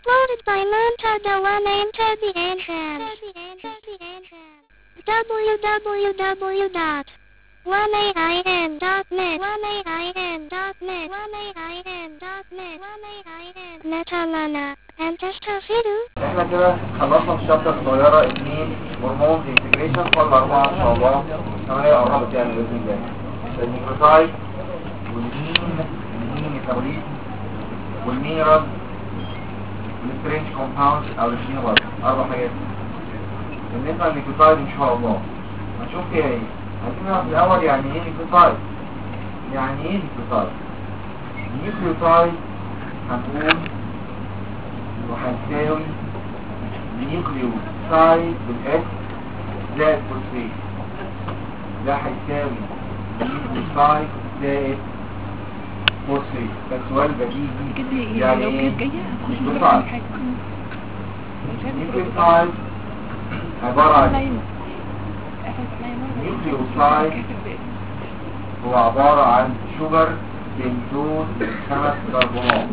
Uploaded by Montada One Enter the Entrance. www.1ain.net Netalana and Testafidu. احنا كده خلصنا الشابتر الصغيرة 2 هرمون انتجريشن كل 4 ان شاء الله. هي قربت يعني باذن الله. النيوكليوتايد والمين ميتابوليت والمينرال والسترينج كومباوند او الجينوال 4 حاجات. بالنسبه للنيوكليوتايد ان شاء الله هنشوف فيها ايه. عايزين نعرف الاول يعني ايه نيوكليوتايد. يعني ايه نيوكليوتايد؟ النيوكليوتايد هنقول وهنساوي نيوكليوتايد بالاكس زائد فوسفيت. ده هيساوي نيوكليوتايد زائد فوسفيت. ده سؤال بديهي. يعني ايه نيوكليوتايد؟ نيوكليوتايد عبارة عن نيوكليوتايد هو عبارة عن شوجر بنتوز 5 كربونات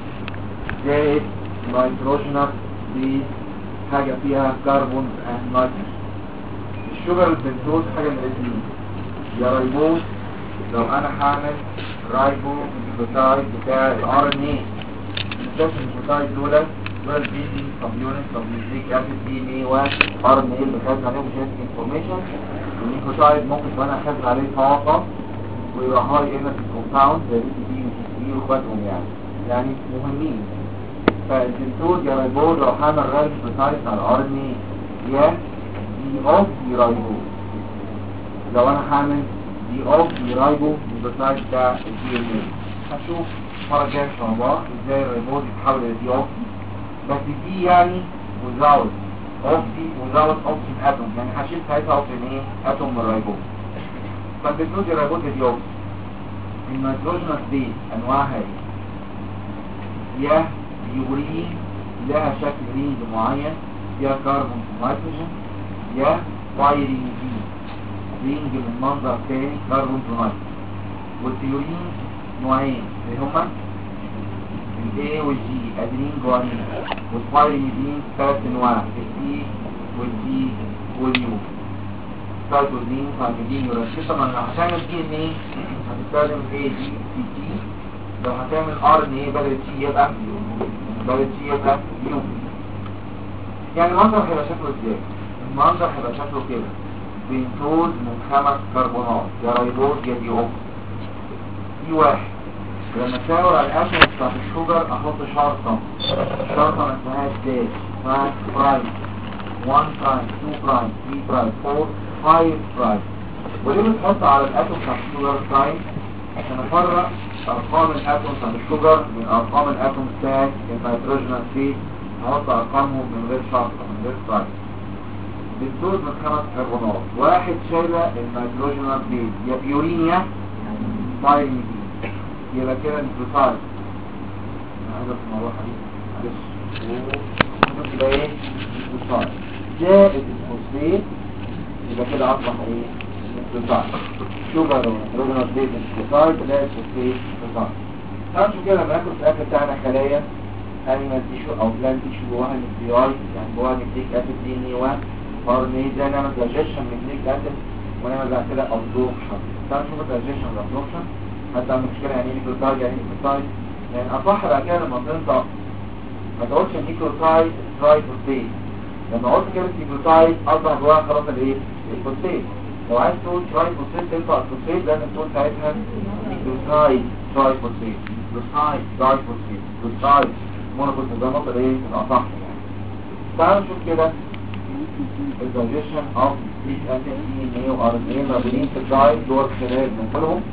زائد نيتروجينوس دي حاجة فيها كربون نيتروجين. الشوجر البنتوز حاجة من الاثنين، يا ريبوز لو انا هعمل رايبو نيوكليوتايد بتاع الار ان اي. النيوكليوتايد دول بيزي كومبوننت اوف نيوكليك اسيد دي ان اي وار ان اي اللي خدنا عليهم جينيتك انفورميشن. النيوكليوتايد ممكن كمان اخد عليه طاقة ويبقى هاي انرجي كومباوند زي دي دي وسي واخواتهم يعني مهمين. فالبنتوز يا ريبوز لو هعمل رايبوتايد على الار ان اي يا دي اوف دي رايبوز. لو انا هعمل دي اوف دي رايبو نيوكليوتايد بتاع الدي ان اي. هنشوف المره الجايه ان شاء الله ازاي الريبوز يتحول الى دي اوف بس دي يعني without oxygen atom. يعني هشيل ساعتها اوكسجين ايه اتوم من الريبوز. فالبنتوز الريبوز دي اوف. النيتروجينوس دي انواعها ايه؟ يا يورين لها شكل رينج معين فيها كربون ونيتروجين، يا بايرينجين رينج من منظر تاني كربون ونيتروجين. والتيورين نوعين اللي هما الاي والجي ادرين جوانين، والبايرينجين 3 انواع السي والجي واليو. سايتوزين فايميدين يوراسين. طبعا لو هتعمل دي ان ايه هتستخدم اي جي سي تي. لو هتعمل ار ان ايه بدل سي يبقى يو. يعني المنظر هيبقى شكله ازاي؟ المنظر هيبقى شكله كده، بنتوز من 5 كربونات يا ريبوز يا دي اوكس. دي واحد. لما تشاور على الاتوم بتاعت الشوجر احط شرطه ما اسمهاش داش، اسمها برايم. 1 برايم 2 برايم 3 برايم 4 5 برايم. وليه بتحط على الاتوم بتاعت الشوجر برايم؟ عشان افرق ارقام الاتوم بتاعت الشوجر من ارقام الاتوم بتاعت النيتروجينوس دي. احط ارقامهم من غير شرطه من غير برايم. بتدوز من 5 كربونات. واحد شايله النيتروجينوس دي يا بيورين يا بايرين. يبقى كده نيوكليوتايد. انا عايز في الموضوع حبيبي معلش. يبقى ايه نيوكليوتايد زائد الفوسفيت. يبقى كده اصبح ايه نيوكليوتايد. شوجر ونيتروجينوس بيز نيوكليوتايد زائد الفوسفيت نيوكليوتايد. تعالوا نشوف كده لما ناكل في الاكل بتاعنا خلايا انيمال تيشو او بلان تيشو جواها نيوكلياي، يعني جواها نيوكليك اسيد دي ان اي 1 ار ان اي. ازاي نعمل دايجيشن نيوكليك اسيد ونعمل بعد كده ابزوربشن. تعالوا نشوف الدايجيشن والابزوربشن. حتى مشكلة يعني نيكلوتايد يعني نيكلوتايد. يعني أصح بقى كده لما تنطق ما تقولش نيكلوتايد ترايفوسفيت. لما قلت كده نيكلوتايد أصبح جواها خلاص الايه؟ الفوسفيت. لو عايز تقول ترايفوسفيت تنطق الفوسفيت لازم تقول ساعتها نيكلوتايد ترايفوسفيت، نيكلوتايد دايفوسفيت، نيكلوتايد مونوفوسفيت. ده نقطة ايه؟ الأصح يعني. تعالوا نشوف كده الدايجيشن اوف نيوكليك اسيد دي ان اي وار ان اي موجودين في الدايت جوه الخلايا بنقولهم.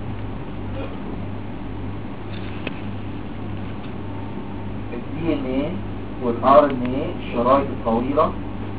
الدي ان ايه والار ان ايه الشرايط الطويله.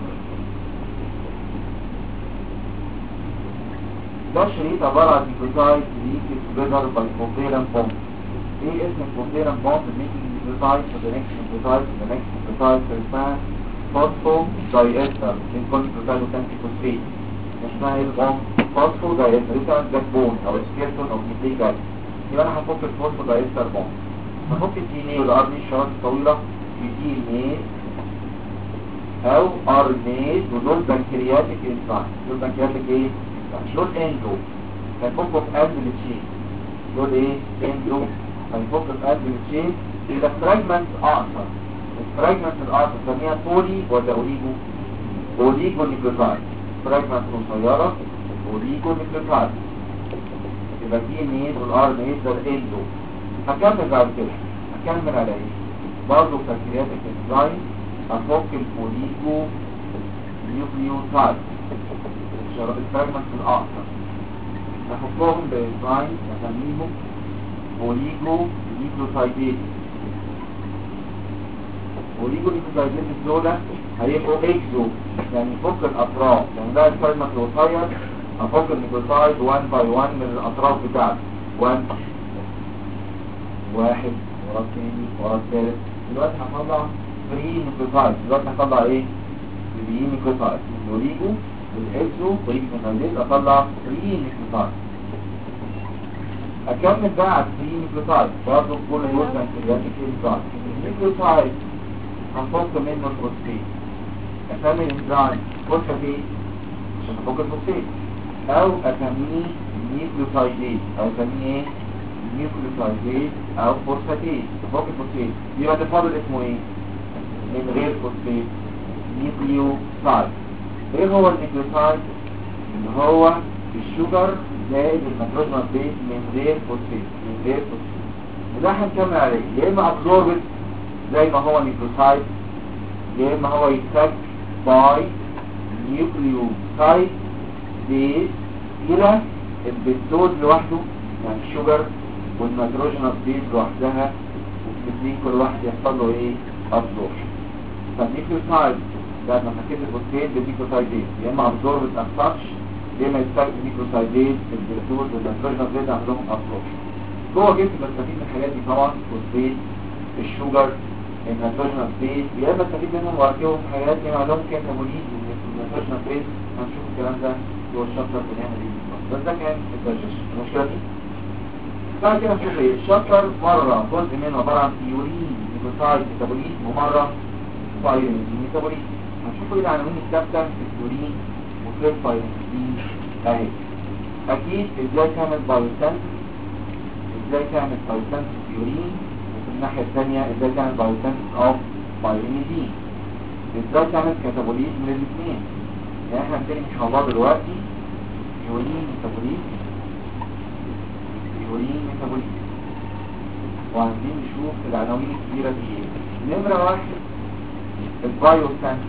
ده شريط عباره عن نيوكليوتايد ليكد توجذر باي كوفالنت بوند. ايه اسم الكوفالنت بوند؟ ميكينج نيوكليوتايد تو ذا نيكست نيوكليوتايد تو ذا نيكست نيوكليوتايد اسمها فوسفو دايستر. بين نيوكليوتايد وتانكي فوسفيت اسمها ايه البوند؟ فوسفو دايستر. دي بتعمل باك بون او سكيلتون او نيوكليك اسيد. يبقى انا هفك الفوسفو دايستر بوند. هفك الدي ان ايه والار ان ايه الشرايط الطويله بتيميز او ارنيز، ودول بنكرياتيك انزايم. دول بنكرياتيك ايه؟ دول اندو هيفكوا في قلب التشين. دول ايه؟ اندو هيفكوا في قلب التشين. اذا فراجمنت اقصر، الفراجمنت الاقصر نسميها بولي ولا اوليجو؟ اوليجو نيكلوتايد. فراجمنت قصيره اوليجو نيكلوتايد. يبقى التيميز والارنيز ده الاندو. هكمل بعد كده، هكمل على ايه؟ برضه بنكرياتيك انزايم افك البوليجو نيوكليوتايد، الفراجمنت الاقصر افكهم بانزايم نسميهم بوليجو نيوكليوتايديز. بوليجو نيوكليوتايديز دول هيبقوا اكزو، يعني يفك الاطراف. يعني ده الفراجمنت القصير افك النيوكليوتايد 1 باي 1 من الاطراف بتاعته، 1 واحد ورا الثاني ورا الثالث. دلوقتي هطلع 3 نيوكليوتايد. دلوقتي هطلع ايه؟ 3 نيوكليوتايد. البوليجو والاكزو بوليجو نيوكليوتايديز اطلع 3 نيوكليوتايد. اكمل بقى على 3 نيوكليوتايد برضه كل دول بنكرياتيك انزايم. النيوكليوتايد هنفك منه الفوسفيت. اسمي الانزايم فوسفيت عشان افك الفوسفيت، او اسميه نيوكليوتايديز، او اسميه ايه؟ نيوكليوتايديز او فوسفاتيز. افك الفوسفيت يبقى ده فاضل اسمه ايه؟ من غير فوسفيت نيوكليوتايد. ايه هو النيوكليوتايد؟ اللي هو الشوجر زائد النيتروجينوس بيز من غير فوسفيت، من غير فوسفيت. وده هنكمل عليه. يا اما ابزوربت زي ما هو نيوكليوتايد، يا اما هو يتفك باي نيوكليوتايد بيز الى البنتوز لوحده، يعني الشوجر والنيتروجينوس بيز لوحدها، والاثنين كل واحد يحصل له ايه؟ ابزوربشن. فالنيوكليوتايد بعد ما حكيت الفوسفيت بالنيوكليوتايدين يا اما ابزوربت از ساتش، يا اما يتفك النيوكليوتايدين البنتوز والنيتروجينوس بيز عندهم ابزوربشن. جوه جسمي بستفيد من الحاجات دي طبعا، الفوسفيت، الشوجر، النيتروجينوس بيز، يا اما استفيد منهم واركبهم في حاجات يا لهم كاتابوليت والنيتروجينوس بيز. هنشوف الكلام ده جوه الشابتر بنعمل ايه بالظبط. بس ده كان الدايجيشن. المشكله دي بعد كده نشوف ايه الشابتر. مره جزء منه عباره عن بيورين نيوكليوتايد ميتابوليت، ومره بايورين ميتابوليت. هنشوف ايه العناوين الثابته في البيورين وفي البايورين اهي. اكيد ازاي تعمل بايوسنس، ازاي تعمل بايوسنس بيورين، وفي الناحيه الثانيه ازاي تعمل بايوسنس اوف بايورينيدين، ازاي تعمل كاتابوليت من الاثنين. يعني احنا هنبتدي ان شاء الله دلوقتي بيورين ميتابوليت، بيورين ميتابوليت، وعايزين نشوف العناوين الكبيره دي ايه. نمره واحد البايوسنس،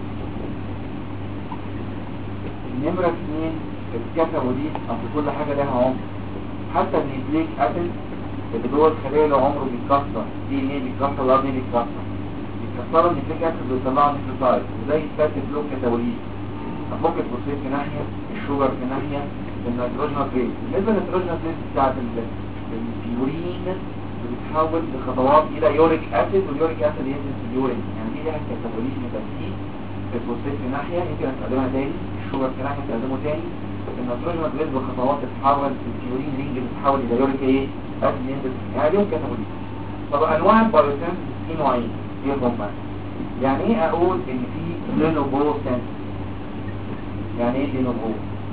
نمره اثنين الكاتابوليت. اصل كل حاجه لها عمر، حتى النيوكليك اسيد اللي جوه الخليه لو عمره بيتكسر، دي ان ايه بيتكسر ولا دي بيتكسر، بيتكسروا النيوكليك اسيد ويطلعوا نيوكليوتايد، وده يتكتب له كاتابوليت. افك الفوسفيت في ناحيه، الشوجر في ناحيه، النيتروجينوس بيز. بالنسبه للنيتروجينوس بيز بتاعت البيورين بتتحول بخطوات الى يوريك اسيد، واليوريك اسيد ينزل في اليورين. يعني دي لها كاتابوليت مترتيب. الفوسفيت في ناحيه يمكن استخدمها تاني، الشوجر في ناحيه استخدمه تاني، النيتروجينوس بيز بخطوات تتحول في البيورين رينج بتتحول الى يوريك ايه؟ اسيد ينزل. يعني ليهم كاتابوليت. طب انواع البايوسنس في نوعين، ايه هما؟ يعني ايه اقول ان في دينوفو سنس؟ يعني ايه دينوفو؟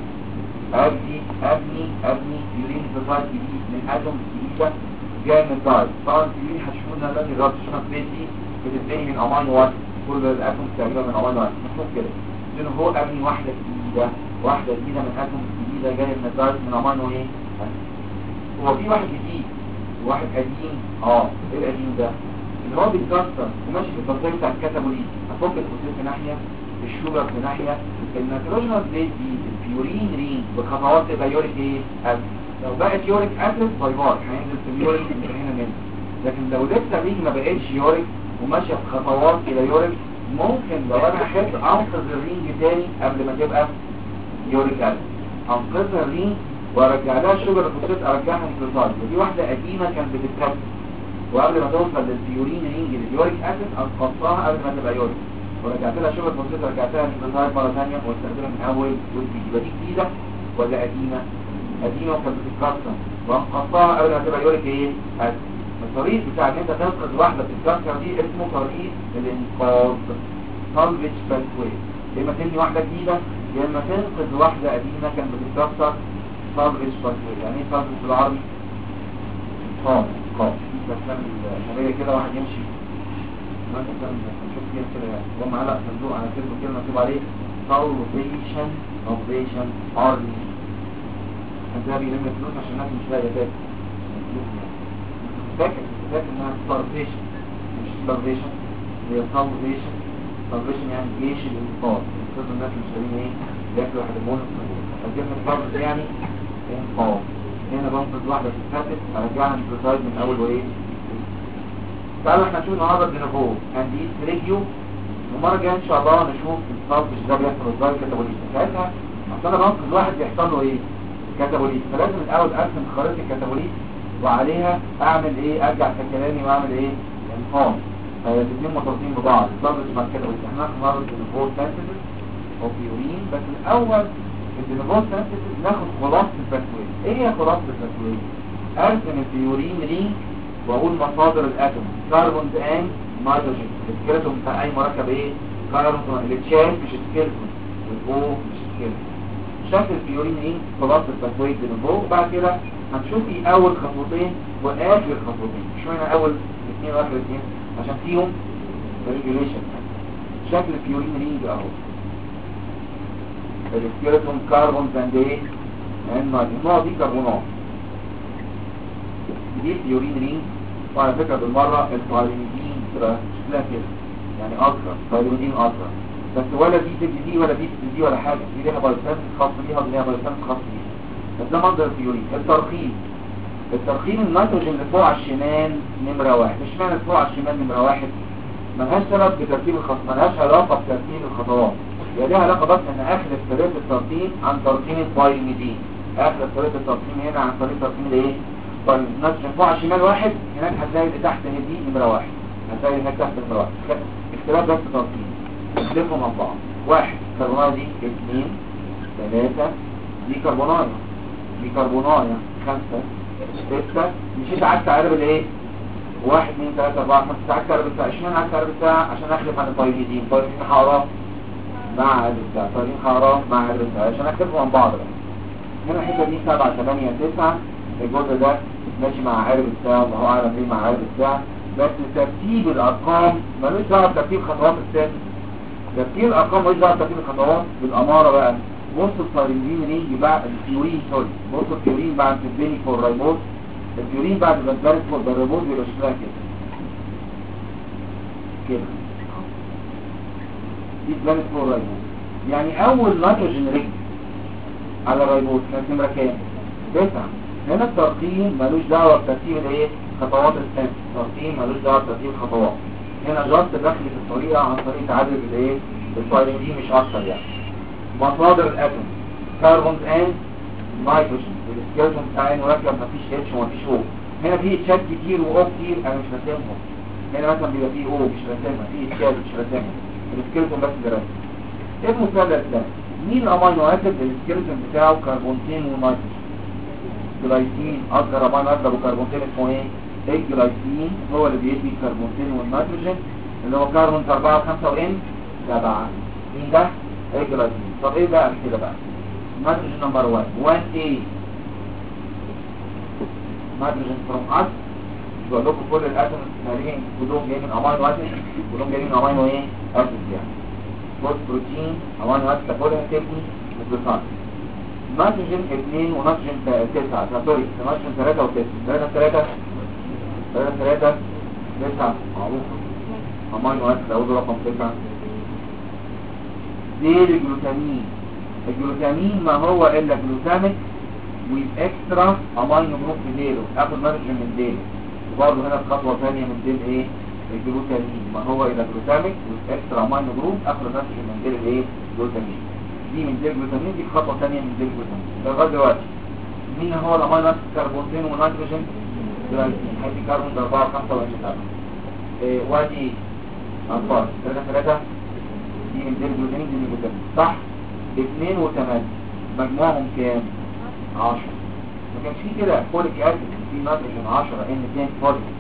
ابني بيورين نيوكليوتايد جديد من اتوم جديده جاي من الدايت. طبعا البيورين هتشوفوا انها دلوقتي الرابشنال بيز دي بتتبني من امينو اسيد، كل الاتوم تقريبا من امينو اسيد. مفهوم كده؟ دينوفو ابني واحده جديده من اتوم جديده جايه من الدايت من امينو ايه؟ هو في واحد جديد وواحد قديم. ايه القديم ده؟ اللي هو بيتكسر وماشي في التصريف بتاع الكاتابوليت. هفك الفوسفيت في ناحيه، الشوجر في ناحيه، النيتروجينوس بيز دي البيورين رينج بخطوات تبقى يوريك ايه؟ اسيد. لو بقت يوريك اسيد باي باي هينزل في اليورين هنا منه. لكن لو لسه رينج ما بقتش يوريك وماشيه بخطوات الى يوريك، ممكن لو انا احب انقذ الرينج تاني قبل ما تبقى يوريك اسيد، انقذها الرينج وارجع لها الشوجر الفوسفيت، ارجعها نيوكليوتايد. ودي واحده قديمه كانت بتتكسر، وقبل ما توصل للبيورين رينج لليوريك اسيد انقذتها قبل ما تبقى يوريك، ورجعت لها شوجر فوسفيت، رجعتها نيوكليوتايد مره ثانيه واستخدمها من اول وجديد. يبقى دي جديده ولا قديمه؟ قديمه وكانت بتتكسر وانقذتها قبل ما تبقى يوريك ايه؟ اسيد. الطريق بتاع ان انت تنقذ واحده في الكانسر دي اسمه طريق الانقاذ، salvage pathway. يا اما تبني واحده جديده يا اما تنقذ واحده قديمه كانت بتتكسر. salvage pathway يعني ايه salvage بالعربي؟ انقاذ. انقاذ في الافلام الشبابيه كده واحد يمشي مثلا نشوف فيها كده يعني هو معلق صندوق على كتفه كده مكتوب عليه salvation army. انت بيلم فلوس عشان الناس مش لاقيه تاكل. فاكر انها starvation مش starvation، هي salvation يعني جيش الانقاذ. انقاذ الناس مش لاقيين ايه ياكلوا هيرمون الصندوق. فكلمه salvage يعني انقاذ. هنا بنقذ واحده تتفتت ارجعها للسوسايد من اول وايه. تعالوا احنا نشوف النهارده بنفو هنديس ريجيو، والمره الجايه ان شاء الله نشوف الصلب ده بيحصل ازاي كاتابوليزم. ساعتها اصل انا بنقذ واحد بيحصل له ايه كاتابوليزم، فلازم الاول ارسم خريطه الكاتابوليزم وعليها اعمل ايه ارجع في كلامي واعمل ايه انقاذ. فالاثنين مرتبطين ببعض. الصلب مع الكاتابوليزم احنا النهارده بنفو سنسيتيف او بيورين. بس الاول في البنفو سنسيتيف ناخد خلاصه الباثوي. ايه هي خلاصه الباثوي؟ ارسم البيورين رينج واقول مصادر الاتوم كربون اند نيتروجين. السكيلتون بتاع اي مركب ايه كربون. التشارج مش سكيلتون والاو مش سكيلتون. شكل البيورين ايه خلاصه الباثوي بنفو. وبعد كده هنشوف ايه اول خطوتين واخر خطوتين. مش معنى اول اثنين واخر اثنين عشان فيهم ريجوليشن. شكل البيورين رينج اهو السكيلتون كربون اند ايه اند نيتروجين. دي كربونات دي بيورين رينج. وعلى فكرة بالمرة الفيتامين تبقى شكلها كده يعني أصغر فيتامين أصغر، بس ولا دي تدي دي ولا دي تدي دي ولا حاجة. دي ليها فيتامين خاص بيها ودي ليها فيتامين خاص بيها. بس ده منظر البيورين. الترخيم النيتروجين اللي فوق على الشمال نمرة واحد. مش معنى فوق على الشمال نمرة واحد ملهاش سبب بترتيب الخطوات، ملهاش علاقة بترتيب الخطوات. هي ليها علاقة بس ان اخر طريقة الترقيم عن ترقيم البايميدين. اخر طريقة الترقيم هنا عن طريق ترقيم الايه؟ طيب النيتروجين فوق على الشمال واحد، هناك هتلاقي اللي تحت دي نمرة واحد. هتلاقي هناك تحت نمرة واحد. اختلاف بس ترقيم. اختلفهم عن بعض. واحد كربوناية دي 2 3 دي كربوناية 5 6. مشيت عكس عقارب الايه؟ 1 2 3 4 5 عكس عقارب الساعة. اشمعنى عكس عقارب الساعة؟ عشان اخلف عن البايميدين. البايميدين هقراه مع عقارب الساعة، البايميدين هقراه مع عقارب الساعة عشان اختلفهم عن بعض بقى. هنا الحتة دي 7 8 9. الجزء ده ماشي مع عقارب الساعة وهو اعلم ليه مع عقارب الساعة. بس ترتيب الارقام ملوش دعوه بترتيب خطوات السن. ترتيب الارقام ملوش دعوه بترتيب الخطوات. بالاماره بقى بص البيورين رينج بعد البيورين بص البيورين بعد البيني فور رايبوز. البيورين بعد البنتاريك فور الرايبوز بيبقى شكلها كده دي بلانت فور رايبوز. يعني اول نيتروجين رينج على الرايبوز كانت نمره كام؟ 9. هنا الترقيم ملوش دعوه بترتيب الايه؟ خطوات السن. الترقيم ملوش دعوه بترتيب الخطوات. هنا جاست دخل في الطريقه عن طريق تعدد الايه؟ الفايلين دي مش اكتر يعني. مصادر الاتوم كربون اند نيتروجين. السكيلتون بتاع المركب مفيش اتش ومفيش او. هنا في اتشات كتير واو كتير انا مش راسمهم. هنا مثلا بيبقى فيه او مش راسمها، في اتشات مش راسمها. السكيلتون بس اللي راسم. ايه المثلث ده؟ مين الامينو اسيد السكيلتون بتاعه كربونتين ونيتروجين؟ الجلايسين اصغر امينو اسيد ابو كربونتين اسمه ايه؟ الجلايسين هو اللي بيدي الكربونتين والنيتروجين اللي هو كربون 4 و5 وان 7. مين ده؟ الجلايسين. طب ايه بقى كده بقى؟ نيتروجين نمبر 1A نيتروجين فروم اس. بقول لكم كل الاتوم الثانيين كلهم جايين من امينو اسيد، كلهم جايين من امينو ايه؟ اسيد يعني. بص بروتين امينو اسيد تاكلها تبني نيوكليوتايد. نيتروجين 2 ونيتروجين 9 سوري نيتروجين 3 و9 3 9 معروف. امينو اسيد اول رقم 9 دي الجلوتامين. الجلوتامين ما هو الا جلوتاميك واكسترا امينو جروب في ديله. اخد نيتروجين من ديله. وبرضه هنا الخطوه ثانيه من ديل ايه؟ الجلوتامين ما هو الا جلوتاميك واكسترا امينو جروب. اخد نيتروجين من ديل الايه؟ جلوتامين. دي من ديل جلوتامين. دي خطوه ثانيه من ديل جلوتامين. لغايه دلوقتي مين هو الامينو اسيد؟ كربونتين ونيتروجين جلايسين. هيدي كربون 4 و5 و7. وادي أنفار 3 دي من ديل جلوتامين. دي من جلوتامين صح؟ 2 و8 مجموعهم كام؟ 10. ما كانش فيه كده فوليك اسيد في نيتروجين 10 ان 2 فوليك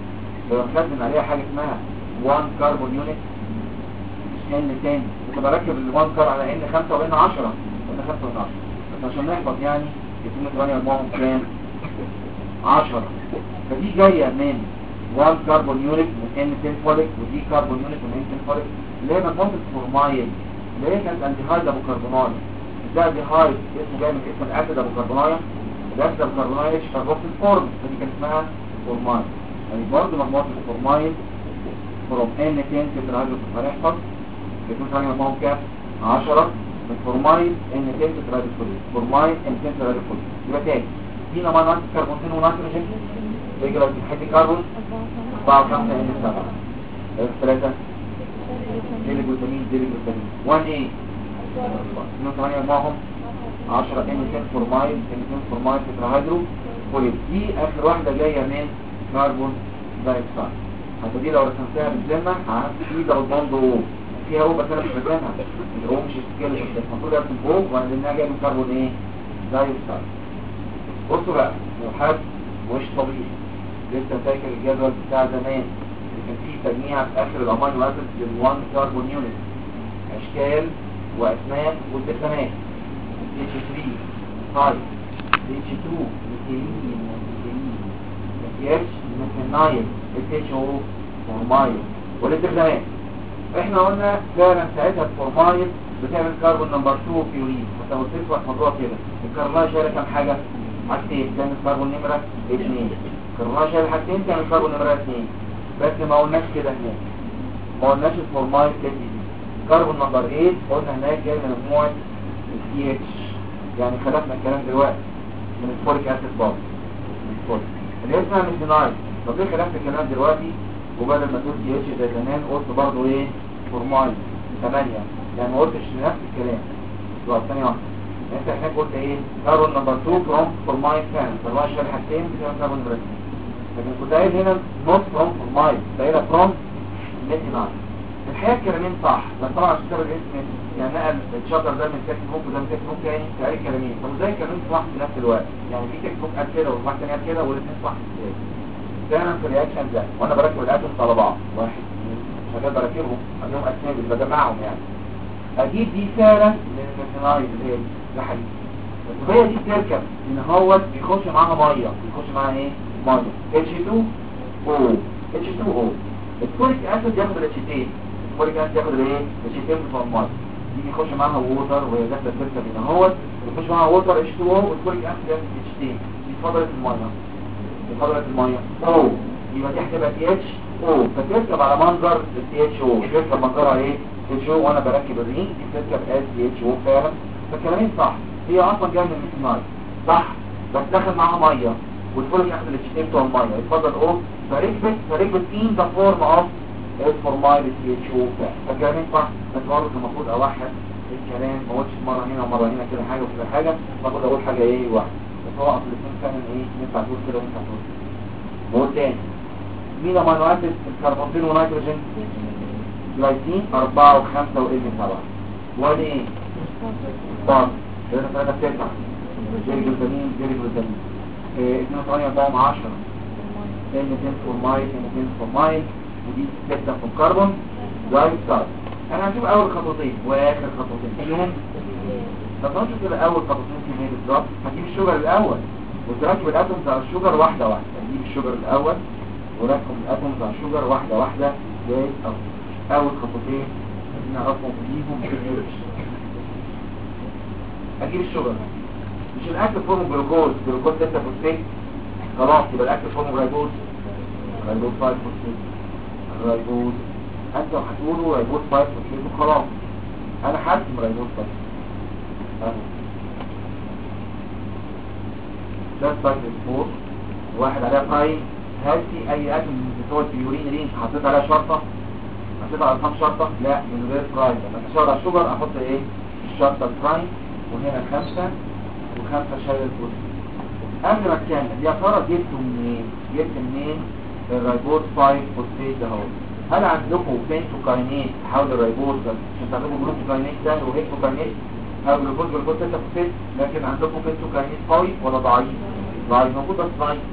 بخزن عليها حاجه اسمها 1 كربون يونت مش ان تاني. كنت بركب ال 1 كار على ان 5 وان 10 ان 5 وان 10 بس عشان نحفظ يعني يتم 8 4 كام 10. فدي جايه من 1 كربون يونت من ان 10 فوليك، ودي كربون يونت من ان 10 فوليك اللي هي مجموعه الفورمايل اللي هي كانت انتيهايد ابو كربونايه. ده انتيهايد اسمه جاي من اسم الاسيد ابو كربونايه، الاسيد ابو كربونايه كربوكسيل فورم، فدي كانت اسمها فورمايل. يعني برضه مجموعه الفورمايل فروم ان 10 تتراجع هنحفظ بيكون ثاني مجموعهم كام 10 من فورمايل ان 10 تتراجع فورمايل ان 10 تتراجع يبقى تاني فينا ما ناقص كربونتين ونيتروجين يجي لو حته كربون 4 و5 ان 7 3 ديلي جلوتامين 1 ايه 8 مجموعهم 10 ان 10 فورمايل ان 10 فورمايل تتراهيدرو فوليد. دي اخر واحده جايه من كربون دايوكسيد. حتى دي لو رسمتها بالذمه هتلاقي ده بوند فيها هو بس انا مش فاكرها اللي هو مش سكيل بس المفروض ارسم فوق وعندنا جاي من كربون ايه دايوكسيد. بصوا بقى لو حد مش طبيعي لسه فاكر الجدول بتاع زمان اللي كان فيه تجميع في اخر الامينو اسيد لل1 كربون يونت اشكال واسماء واستخدامات H3 5 H2 ميثيلين ميثينايل HO فورمايل والاستخدامات. احنا قلنا فعلا ساعتها الفورمايل بتعمل كربون نمبر 2 بيورين. حتى لو تسوى الموضوع كده الكربونايه شايله كام حاجه حاجتين تعمل كربون نمره 2 الكربونايه شايله حاجتين تعمل كربون نمره 2 بس ما قلناش كده هناك ما قلناش الفورمايل كده دي كربون نمبر 8 قلنا هناك جاي من مجموعه السي اتش يعني خلفنا الكلام دلوقتي من الفوليك اسيد بار من الفوليك اللي اسمها ميثينايل. طب ليه خلفت الكلام دلوقتي وبدل ما تقول سي اتش زي زمان قلت برضه ايه فورمايل 8 يعني ما قلتش نفس الكلام. طب ثانيه واحده انت هناك قلت ايه كاربون نمبر 2 فروم فورمايل فعلا طلع شويه حاجتين بتعمل كاربون نمبر 2 لكن كنت قايل هنا نوت فروم فورمايل قايلها فروم ميثينايل. الحقيقه الكلامين صح بس طبعا عشان كده الاسم يعني نقل الشاطر ده من تكنيك بوك وده من تكنيك بوك تاني فقال الكلامين. طب ازاي الكلامين صح في نفس الوقت يعني في تكنيك بوك قال كده وواحد تاني قال كده والاثنين صح ازاي؟ فعلا في الرياكشن ده وانا بركب الاتومز على بعض واحد شغال بركبهم عليهم اسنان بجمعهم يعني اجيب دي فعلا من الميثينايل اللي هي ده حقيقي بس هي دي بتركب ان هو بيخش معاها ميه بيخش معاها ايه ميه H2O H2O. الفوليك اسيد ياخد الاتشتين الفوليك اسيد ياخد الايه الاتشتين بتوع الميه دي بيخش معاها ووتر وهي داخله بتركب ان هو بيخش معاها ووتر H2O والفوليك اسيد ياخد الاتشتين دي فضلت الميه فضلت الميه او يبقى دي هتبقى THO فتركب على منظر THO تركب منظرها ايه THO وانا بركب الرين دي بتركب as THO فعلا. فالكلامين صح هي اصلا جايه من الميثينايل صح بس دخل معاها ميه والفوليك ياخد الاتشتين بتوع الميه يتفضل او فركبت in the form of فورمايل THO فعلا. فالكلامين صح بس برضه المفروض اوحد الكلام ما اقولش مره هنا ومره هنا كده حاجه وكده حاجه المفروض اقول حاجه ايه واحده بس هو اصل الاثنين فعلا ايه ينفع تقول كده وينفع تقول كده. نقول تاني مين امينو اسيد الكربونتين ونيتروجين جلايسين 4 و5 وان 7 وادي ايه طب هنا 3 9 جيري جلوتامين 2 8 4 10 ان 10 فورمايل ان 10 فورمايل ودي 6 في الكربون دايوكسيد. انا هنشوف اول خطوتين واخر خطوتين فيهم. طب نشوف كده اول خطوتين فيهم ايه بالظبط. هجيب الشجر الاول وتركب الاتومز على الشجر واحده واحده. هجيب الشجر الاول وركب الاتومز على الشجر واحده واحده زي اول خطوتين نعرفهم فيهم اجيب الشجر مش الاكل فورم جلوكوز 6 فوسفات خلاص يبقى الاكل فورم رايبوز 5 فوسفات رايبوز انت هتقولوا رايبوز 5 فوسفات وخلاص انا حاسم رايبوز 5 ده سايكل 4 واحد عليها برايم. هل في اي اتم من بتوع البيورين رينج حطيت عليها شرطه حطيت على ارقام شرطه لا من غير برايم. لما اشاور على الشجر احط ايه الشرطه البرايم وهنا 5 و5 شايل الفوسفات. قبل ما اتكلم يا ترى جبت منين الرايبوز 5 فوسفات ده اهو. هل عندكم بنتوكاينيز تحول الرايبوز ده عشان تعملوا جلوكوكاينيز ده وهيكتوكاينيز او جلوكوز 6 فوسفات لكن عندكم بنتوكاينيز قوي ولا ضعيف؟ ضعيف موجود بس ضعيف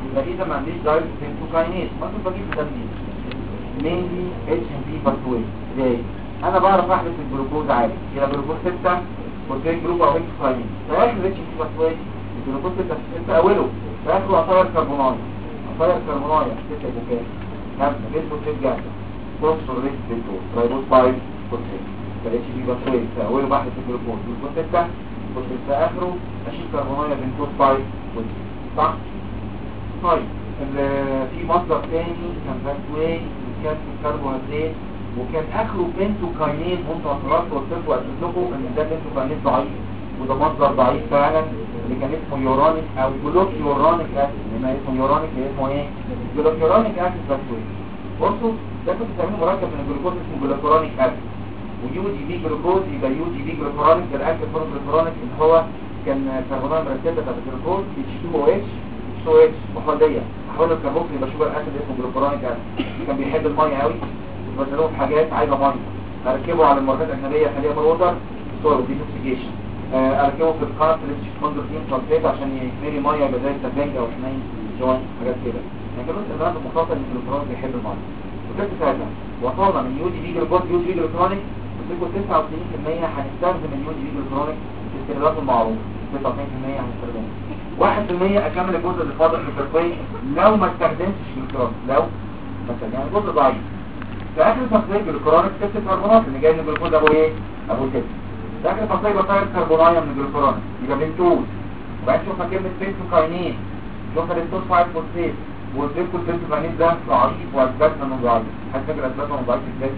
يبقى اذا ما عنديش دايركت بنتوكاينيز. ما كنت بجيب ده منين؟ مينلي اتش ام بي باثوي. ازاي؟ انا بعرف احدث الجلوكوز عادي، يبقى جلوكوز 6 فوسفيت جروب او بنتوكاينيز. فاخر اتش ام بي باثوي الجلوكوز 6 اوله، فاخره عصاير كربونايه. عصاير كربونايه 6 يبقى كام؟ 5 بيت فوسفيت جاهزه. فوسفوريت بنتوز رايبوز 5 فوسفيت. فالاتش بي باثوي اوله بحدث الجلوكوز، جلوكوز 6 فوسفيت في اخره اشيل كربونايه بنتوز 5 فوسفيت. صح؟ طيب في مصدر تاني كان باثوي كان الكربوهيدرات وكان اخره بنتوكاينيز. وانتوا اعترضت وقلت لكم وقلت لكم ان ده بنتوكاينيز ضعيف، وده مصدر ضعيف فعلا اللي كان اسمه يورانيك او جلوكيورانيك اسيد. لما اسمه يورانيك اسمه ايه؟ جلوكيورانيك اسيد باثوي. بصوا ده كنت بتعملوا مركب من الجلوكوز اسمه جلوكيورانيك اسيد، ويو جي بي جلوكوز يبقى يو جي بي جلوكيورانيك. ده الاكتيف فورم جلوكيورانيك اللي هو كان كربونات مركبه بتاعت الجلوكوز H2OH H2OH وحديه حول الكربوكسيل يبقى شوجر اسيد اسمه جلوكيورانيك اسيد. كان بيحب الميه قوي، بدلوه في حاجات عايزه ميه، اركبه على الماركات الاجنبيه خليها بالوتر سويل ديتوكسيكيشن، اركبه في القناه اللي كوندروتين سلفيت عشان يكملي ميه يبقى زي السفنجه او حنين جوان حاجات كده. يعني كانوا استخدامات مختصره ان الجلوكيورانيك بيحب الميه. وكنت ساعتها وصلنا من يو دي بي جلوكوز يو جي بي جلوكيورانيك، قلت لكم 99% هنستخدم اليو جي بي جلوكيورانيك في الاستخدامات المعروفه. 99% هنستخدمه. 1% اكمل الجزء اللي فاضل في التركيب لو ما استخدمتش جلوكيورانيك. لو مثلا يعني جزء ضعيف في اخر تصنيع الجلوكيورانيك 6 كربونات اللي جاي من الجلوكوز ابو ايه؟ ابو 6. في اخر تصنيع بطاير كربونايه من الجلوكيورانيك يبقى بنتوز. وبعدين شوفنا كلمه بنتوكاينين، شوفنا البنتوز 5 فوسفيت، وقلت لكم البنتوكاينين ده ضعيف واثبتنا انه ضعيف. حد فاكر اثبتنا انه ضعيف ازاي؟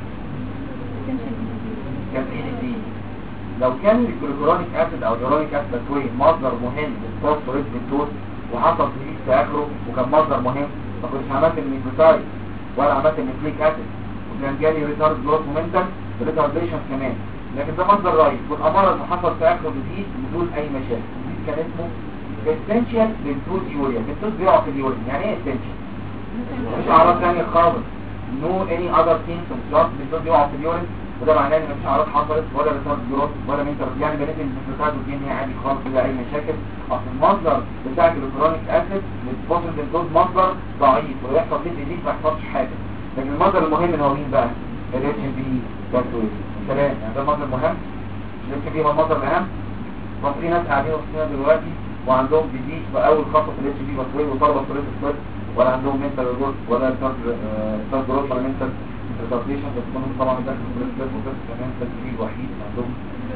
كان ايه؟ لو كان الجلوكيورانيك اسيد او اليورانيك اسيد باثوي مصدر مهم للفوسفوريت بنتوز وحصل تريد في اخره وكان مصدر مهم، ما كنتش عملت النيوكليوتايد ولا عملت النيوكليك اسيد وكان جالي ريتارد جروث مومنتم ريتارديشن كمان. لكن ده مصدر رئيس والاماره اللي حصل في اخره جديد بدون اي مشاكل. الجديد كان اسمه اسينشال بنتوز يوريا. بنتوز بيقع في اليورين. يعني ايه اسينشال؟ مش اعراض ثانيه خالص. نو اني اذر سيمبتومز، جاست بنتوز بيقع في اليورين، وده معناه ان مفيش اعراض حصلت ولا ريتارد جروث ولا منتر. يعني بنات النيوكليوتايد والدي عادي خالص بلا اي مشاكل. اصل المصدر بتاع الجلوكيورانيك اسيد للفوسفوريت بنتوز مصدر ضعيف ولو يحصل فيه ديزيز ما يحصلش حاجه. لكن المصدر المهم اللي هو مين بقى؟ الاتش بي باثوي. سلام. يعني ده المصدر المهم. الاتش بي هو المصدر الاهم. في ناس قاعدين وسطنا دلوقتي وعندهم ديزيز في اول خطوه في الاتش بي باثوي وطلبه ستريس ستريس ولا عندهم منتال جروث ولا ريتارد جروث ولا منتال ريتارديشن. بس كلهم طبعا داخل ستريس ستريس وستريس كمان التدريب الوحيد اللي عندهم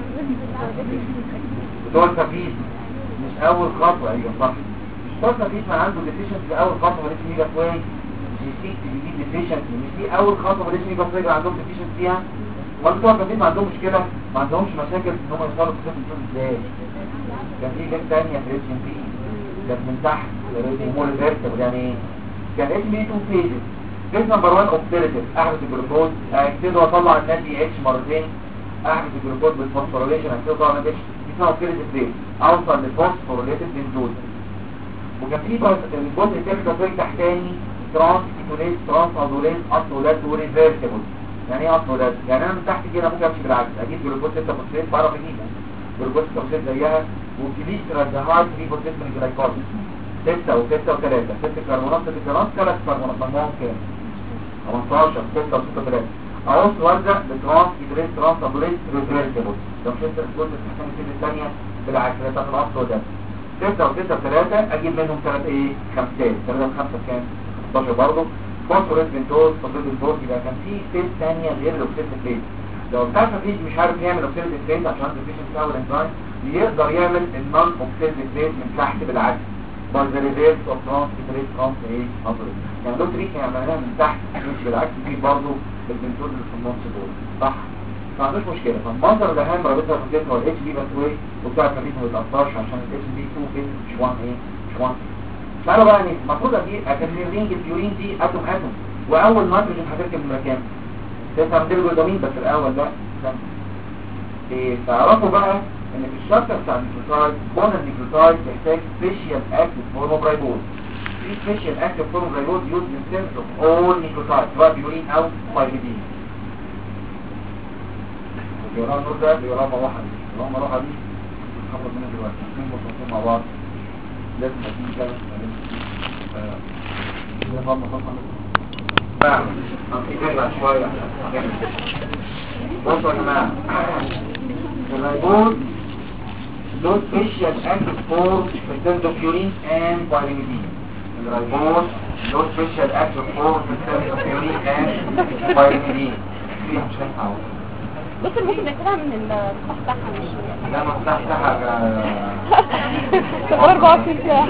بتوع التفيد. مش اول خطوه. ايوه صح. مش بتوع التفيد ما عنده ديفيشنسي في اول خطوه في الاتش بي باثوي. جي دي ديفيشنسي مش دي اول خطوه في الاتش بي باثوي اللي عندهم ديفيشنسي فيها. ما بتوع التفيد ما عندهمش مشكله، ما عندهمش مشاكل ان هم يوصلوا في السيستم ازاي. كان في جنب ثانيه في الاتش بي كانت من تحت مول فيرتبل. يعني ايه؟ كان اتش بي 2 فيزز. فيز نمبر 1 اوبتيريتيف احدث الجلوكوز اكتبه واطلع الناتج اتش مرتين. احدث الجلوكوز بالفوسفوريليشن اكتبه واطلع الناتج اتش اسمها اوبتيريتيف فيز اوصل لفوسفوريليتد بنزول. وكان في الجزء الثاني تصوير تحتاني ترانس كيتونيز ترانس ادوليز اصلولات وريفيرسبل. يعني ايه اصلولات؟ يعني انا من تحت كده ممكن امشي بالعكس اجيب جلوكوز 6 فوسفات بعرف اجيبه جلوكوز 6 فوسفات زيها وكليسترالدهايد 3 فوسفات من الجلايكوز 6 و6 و3 6 كربونات 6 كربونات 3 كربونات مجموعهم كام؟ 15 6 و6 و3 اهو وارجع لترانس كيتونيز ترانس ادوليز ريفيرسبل. لو شفت الجزء الثاني الثانيه بالعكس هي بتاعت الاصل 6 و6 و3 اجيب منهم 3 ايه؟ 5 3 و5 كام؟ 16 برضه. فوسفوريت بنتوز فوسفوريت بنتوز. يبقى كان في فيز ثانيه غير الاوكسيديف فيز. لو بتاع فيز مش عارف يعمل اوكسيديف فيز عشان عنده ديفيشنسي في اول انزيم يقدر يعمل النون اوكسيديف فيز من تحت بالعكس باي ذا ريفيرس اوف ترانس كيتونيز ترانس ايه؟ ادوليز. يعني دول تريك يعملها من تحت مش بالعكس يجيب برضه البنتوز اللي في النص دول. صح؟ ما عندوش مشكله. فالمنظر الاهم رابطها في الجسم هو الاتش بي باثوي وبتاع التفريط ما بيتاثرش عشان الاتش بي 2 فيز مش 1 ايه؟ مش 1. تعالوا بقى المفروض اجيب الرينج البيورين دي اتوم اتوم واول نيتروجين هتركب من مكان تسمى ديلجلوتامين. بس الاول ده تعرفوا بقى ان في الشابتر بتاع النيوكليوتايد كون النيوكليوتايد يحتاج سبيشال اكتيف فورم اوف رايبوز. في سبيشال اكتيف فورم اوف رايبوز يوز ان سينس اوف اول نيوكليوتايد سواء بيورين او بايريدين. بيوران نور ده بيوران مروحه دي بيوران مروحه دي بتتخبط منها دلوقتي الاثنين مرتبطين مع بعض لازم تكون كده شوية. بصوا يا جماعة، الريبوز له سبيشال اكتف فورم في التندوفيورين اند بايريميدين. الريبوز له سبيشال اكتف فورم في التندوفيورين اند بايريميدين. فيها مش هينفع. بص ممكن نكتبها من المصح بتاعها مش لا مفتاح بتاعها 24 ساعة.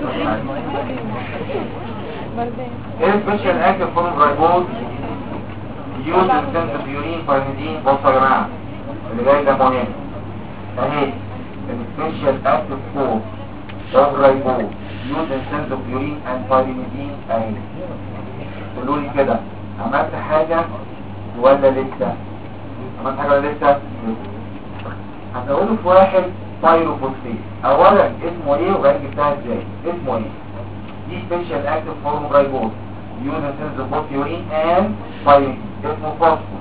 ايه سبيشال اكتف فورم رايبوز يوز التندوفيورين بايريميدين؟ بصوا يا جماعة اللي جاي ده مهم اهي. السبيشال اكتف فورم اوف رايبوز يوز التندوفيورين اند بايريميدين اهي. قولوا لي كده، عملت حاجة ولا لسه؟ عملت حاجة ولا لسه؟ هتقوله في واحد بايروفوسفيت. اولا اسمه ايه وبعدين جبتها ازاي؟ اسمه ايه؟ دي سبيشال اكتف فورم رايبوز يوز التندوفيورين اند بايريميدين، اسمه فوسفور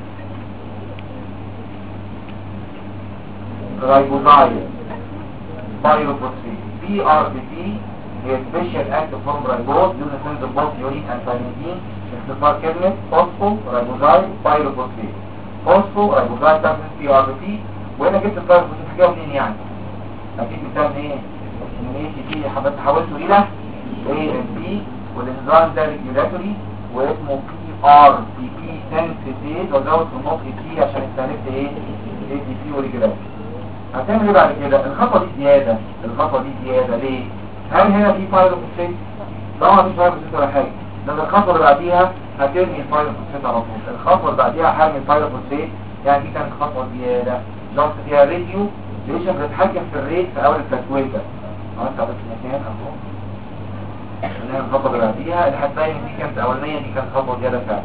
رايبوزايل بايروفوسفيت. بي ار بي تي هي سبيشال اكتف فورم رايبوز يوز التندوفيورين اند بايريميدين، اختصار كلمة فوسفور رايبوزايل بايروفوسفيت. فوسفور رايبوزايل بي ار بي تي. وهنا جبت البايروفوسفيت حاجة منين يعني؟ اكيد جبتها منين؟ من ايه تي تي حولته الى اي ام بي، والانزيم ده ريجولاتوري واسمه بي ار بي بي سنسيتيز، وزود في النطق تي عشان استهلكت ايه؟ اي تي بي وريجولاتوري. هتعمل ايه بعد كده؟ الخطوه دي زياده. ليه؟ هل هنا في بايروفوسفيت؟ طبعا مفيش بايروفوسفيت ولا حاجه. لان الخطوه اللي بعديها هترمي البايروفوسفيت على طول. الخطوه اللي بعديها هرمي البايروفوسفيت، يعني دي كانت خطوه زياده. ضغط فيها راديو ليش بتتحكم في الريت في اول التسويه ده. عملت على المكان اهو. اللي هي الخطوه اللي بعديها اللي هتلاقي ان دي كانت اولانيه، دي كانت خطوه زياده فعلا.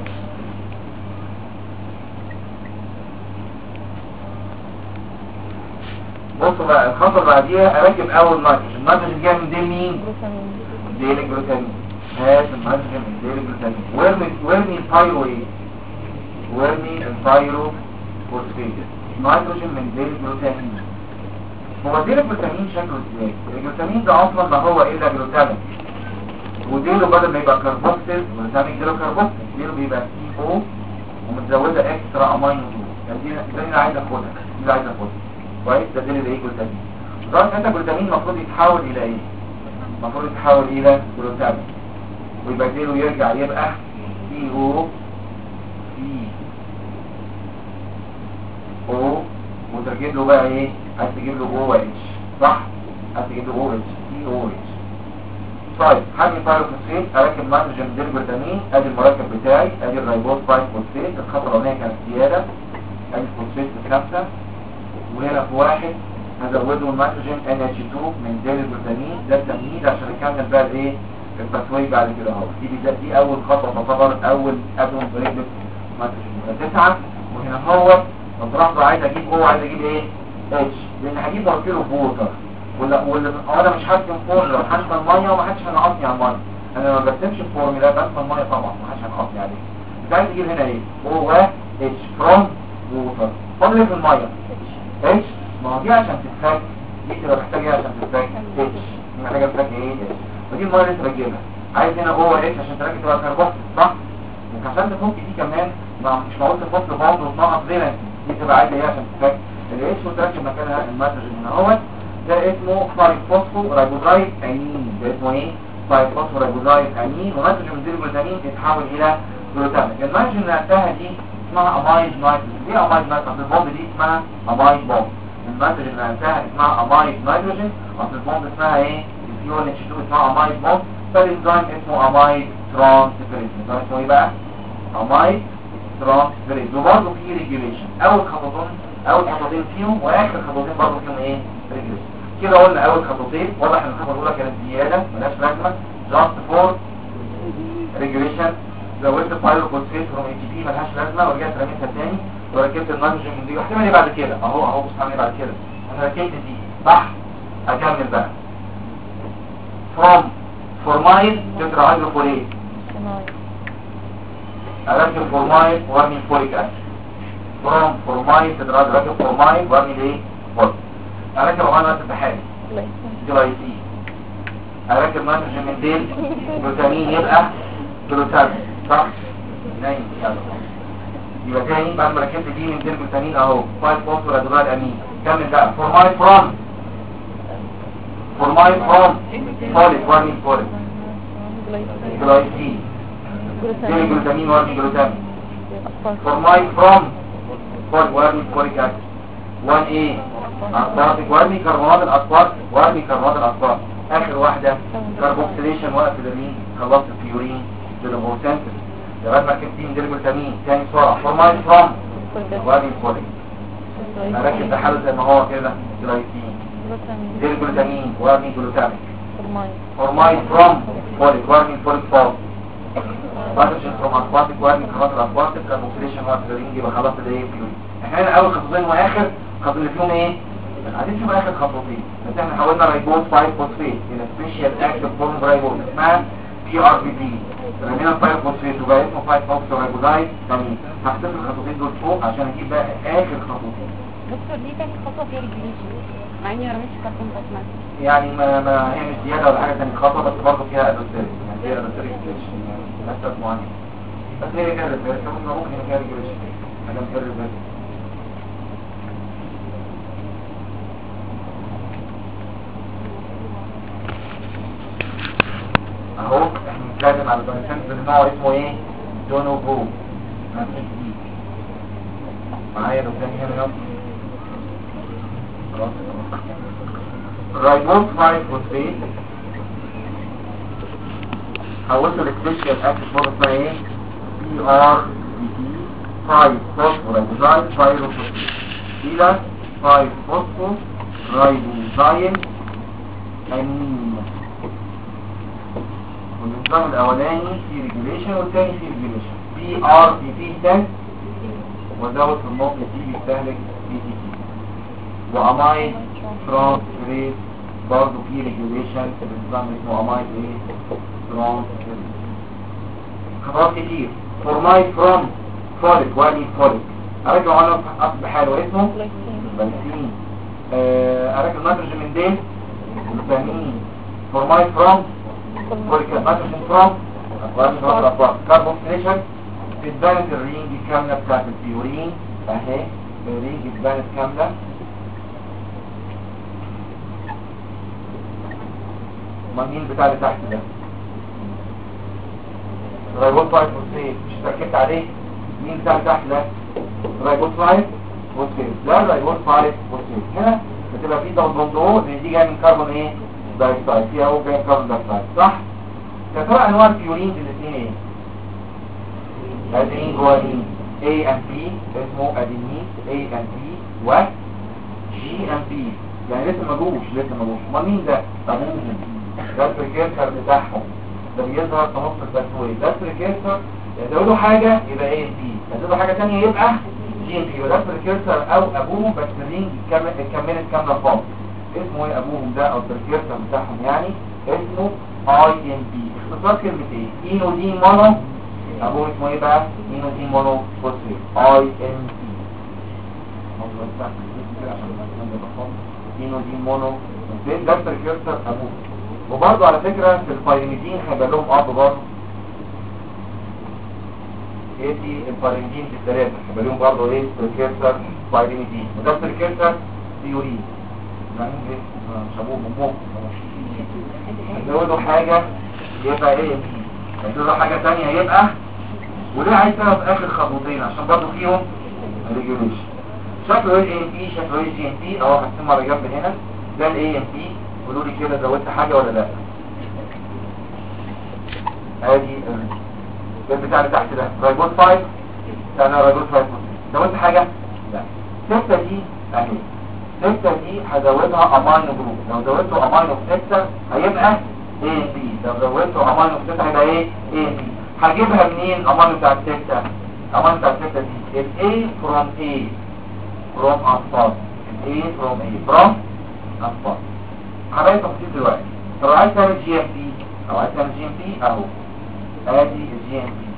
بصوا بقى الخطوه اللي بعديها اركب اول نيتروجين. النيتروجين جاي من ديل مين؟ ديل الجلوتامين. هات النيتروجين من ديل الجلوتامين وارمي البايرو ايه؟ وارمي البايرو فوسفيت. نيتروجين من ديل الجلوتامين. هو ديل الجلوتامين شكله ازاي؟ الجلوتامين ده اصلا ما هو الا جلوتامين، وديله بدل ما يبقى كربوكسيل جلوتامين ديله كربوكسيل، ديله بيبقى سي او ومتزوده اكسترا امينو يعني. دي اللي عايز اخدها كويس. ده ديل الايه؟ جلوتامين. طبعا انت الجلوتامين المفروض يتحول الى ايه؟ المفروض يتحول الى جلوتامين، ويبقى ديله يرجع يبقى سي او وتجيب له بقى ايه؟ عايز تجيب له او اتش، صح؟ عايز تجيب له او اتش سي او اتش. طيب هاجي بايروفوسفيت اركب نيتروجين ديل جلوتامين. ادي المركب بتاعي، ادي الريبوز بايفوسفيت. الخطوه الاولانيه كانت زياده، ادي الفوسفيت بخمسه، وهنا في واحد هزوده النيتروجين NH2 من ديل جلوتامين. ده التمهيد عشان نكمل بقى الايه؟ التسويه بعد كده اهو. دي اول خطوه تعتبر اول اتوم بريكت نيتروجين 9. وهنا هو مطرحه عايز اجيب عايز اجيب ايه؟ اتش، لان هجيب مولكيول بوتر. ولا انا مش هرسم فورمولا، هرسم الميه وما حدش هينقصني على الميه. انا ما برسمش الفورمولا، برسم الميه طبعا ما حدش هينقصني عليه. انت عايز تجيب هنا ايه؟ او اتش فروم ووتر. فاضل في الميه اتش. ما هو دي عشان تتفك، دي تبقى محتاجه ايه عشان تتفك؟ اتش. دي محتاجه تتفك ايه؟ اتش. ودي الميه اللي انت بتجيبها. عايز هنا او اتش عشان تركب تبقى كربوكسيل، صح؟ وعشان تفك دي كمان مش معقول تفك برضه وتنقص فالنسي. دي تبقى عايزه ايه عشان تتفك؟ الاتش وتركب مكانها النيتروجين هنا اهوت. ده اسمه 5-فوسفو رايبوزايد امين. ده اسمه ايه؟ 5-فوسفو رايبوزايد امين. ونيتروجين من ديل جلوتامين يتحول الى جلوتامين. النيتروجين اللي نفسها دي اسمها امايد نيتروجين. دي امايد نيتروجين. البوند دي اسمها امايد بوند. النيتروجين اللي نفسها اسمها امايد نيتروجين، اصل البوند اسمها ايه؟ الفيول NH2 اسمها امايد بوند. فالانزيم اسمه امايد ترانسفيريز. الانزيم اسمه ايه بقى؟ امايد ترانسفيريز. وبرضه في ريجوليشن. اول خطوتين فيهم واخر خطوتين برضه فيهم ايه؟ ريجوليشن. كده قلنا اول خطوتين. واضح ان الخطوه الاولى كانت زياده ملهاش لازمه، جاست فور ريجوليشن. زودت بايروفوسفيت فروم اتش بي ملهاش لازمه، ورجعت رميتها تاني وركبت النيتروجين من دي. واحتمال ايه بعد كده؟ اهو بص هعمل ايه بعد كده. انا ركبت دي صح. اكمل بقى فروم فورمايد تترا هيدروفوريت. اركب فورمايد وارمي الفوريك اسيد. فروم فورمايد تترا هيدروفوريت فورمايد وارمي الايه؟ فوريك. اركب عمال نفس البحاري جلايسين. اركب نيتروجين من ديل جلوتامين يبقى جلوتامين صح؟ نايم يلا يبقى تاني بعد ما ركبت دي من ديل جلوتامين اهو 5 فوسفور ادوبال امين كمل بقى فورماي فروم فوليك وارمي فوليك جلايسين ديل جلوتامين وارمي جلوتامين فورماي فروم فوليك وارمي فوليك اسيد 1A اسبارتيك وارمي كربونات الاسبارت وارمي كربونات الاسبارت اخر واحدة كاربوكسيليشن وقف الامين خلصت الفيورين جلوكوسنتس لغايه ما كنتين جلوتامين تاني بسرعه فورماي فروم وارمي فوليك اركب تحلل زي ما هو كده جلايسين جلوتامين وارمي جلوتاميك فورماي فروم فوليك وارمي فوليك فوق باتشن فروم اسبارتيك وارمي كربونات الاسبارتيك كاربوكسيليشن وقف الامين يبقى خلصت الايه فيورين احنا هنا اول خطوتين واخر خطوه اللي فيهم ايه عايزين نشوف اخر خطوتين بس احنا حولنا رايبوز 5 فوسفيت الى سبيشال اكتيف فورم رايبوز اسمها بي ار بي بي رمينا 5 فوسفيت وبقى اسمه 5 اوكسو رايبوزايد تمام هحتفل الخطوتين دول فوق عشان اجيب بقى اخر خطوتين دكتور دي تاني خطوه فيها ريجوليشن مع اني ما رميتش كربون بسمات يعني ما هي مش زياده ولا حاجه ثانيه خطوه بس برضه فيها ادوستيريك يعني فيها ادوستيريك يعني مسافه معينه بس هي كده ممكن هي فيها ريجوليشن عشان فيها ريجوليشن اهو احنا بنتكلم على البايوسنس اللي نوعه اسمه ايه دونوفو معايا لو كان هنا خلاص رايبوز 5 فوسفيت حولته لسبيشال اكتيف فورم اسمها ايه بي ار بي تي 5 فوسفورايبوزايد بايروفوسفيت الى 5 فوسفورايبوزايد امين والنظام الاولاني في ريجوليشن والثاني في ريجوليشن بي ار بي تي ستاند وزود في النقطه دي بيستهلك بي تي تي وامايد ترانسفيريز برضه في ريجوليشن النظام اسمه امايد ايه ترانسفيريز خطوات كتير فورمايد فروم فوليك وارمي فوليك ارجع على اصل بحاله اسمه بنسين ارجع نيتروجين من دين جلوتامين فورمايد فروم فوليك نيتروجين فروم كاربوكسيليشن اتبانت الرينج كامله بتاعت الفيورين اهي الرينج اتبانت كامله مين بتاع اللي تحت ده رايبوز 5 فوسفيت مش ركبت عليه مين بتاع اللي تحت ده رايبوز 5 فوسفيت ده رايبوز 5 فوسفيت هنا بتبقى فيه دبل لان دي جايه من كربون ايه دايوكسيد فيها هو جاي من كربون دايوكسيد صح كتبقى انواع الفيورين في الاثنين ايه ادينين جوانين A and B اسمه ادينين A and B و G and B يعني لسه ما جوش امال مين ده ابوهم ده البريكيرسر بتاعهم ده بيظهر في نص البكتوري ده البريكيرسر يزودوا حاجه يبقى A and B يزودوا حاجه ثانيه يبقى G and B وده البريكيرسر او ابوهم بس الرينج اتكملت كامله خالص اسمه ايه ابوهم ده او البريكيرسر بتاعهم يعني اسمه I and B اختصار كلمه ايه اينودين مونو ابوه اسمه ايه بقى اينودين مونو فوسفيت I and B اينودين مونو فوسفيت ده البريكيرسر ابوه وبرضه على فكرة في البايرميدين هيبقى لهم اب برضه ايه دي البايرميدين في الثلاثة هيبقى لهم برضه ايه بريكيرسر بايرميدين وده بريكيرسر ثيورين يعني ايه شابوه بموك هيزودوا حاجة يبقى ايه هيزودوا حاجة تانية يبقى وده عايز سبب اخر خطوتين عشان برضه فيهم ريجوليشن شكله ايه ام بي شكله ايه جي ام بي اهو هقسمه على جنب هنا ده الاي ام بي قولوا لي كده زودت حاجة ولا لا ادي ده بتاع اللي تحت ده رايبوز 5 انا رايبوز 5 زودت حاجة لا 6 دي اهي 6 دي هزودها امينو جروب لو زودته امينو في 6 هيبقى A and B لو زودته امينو في 6 هيبقى ايه A and B هجيبها منين امينو بتاع 6 امينو بتاع 6 دي ال A from A from aspartate A from A from aspartate حبايب تفصيل دلوقتي لو عايز تعمل جي ام بي او عايز تعمل جي ام بي اهو ادي الجي ام بي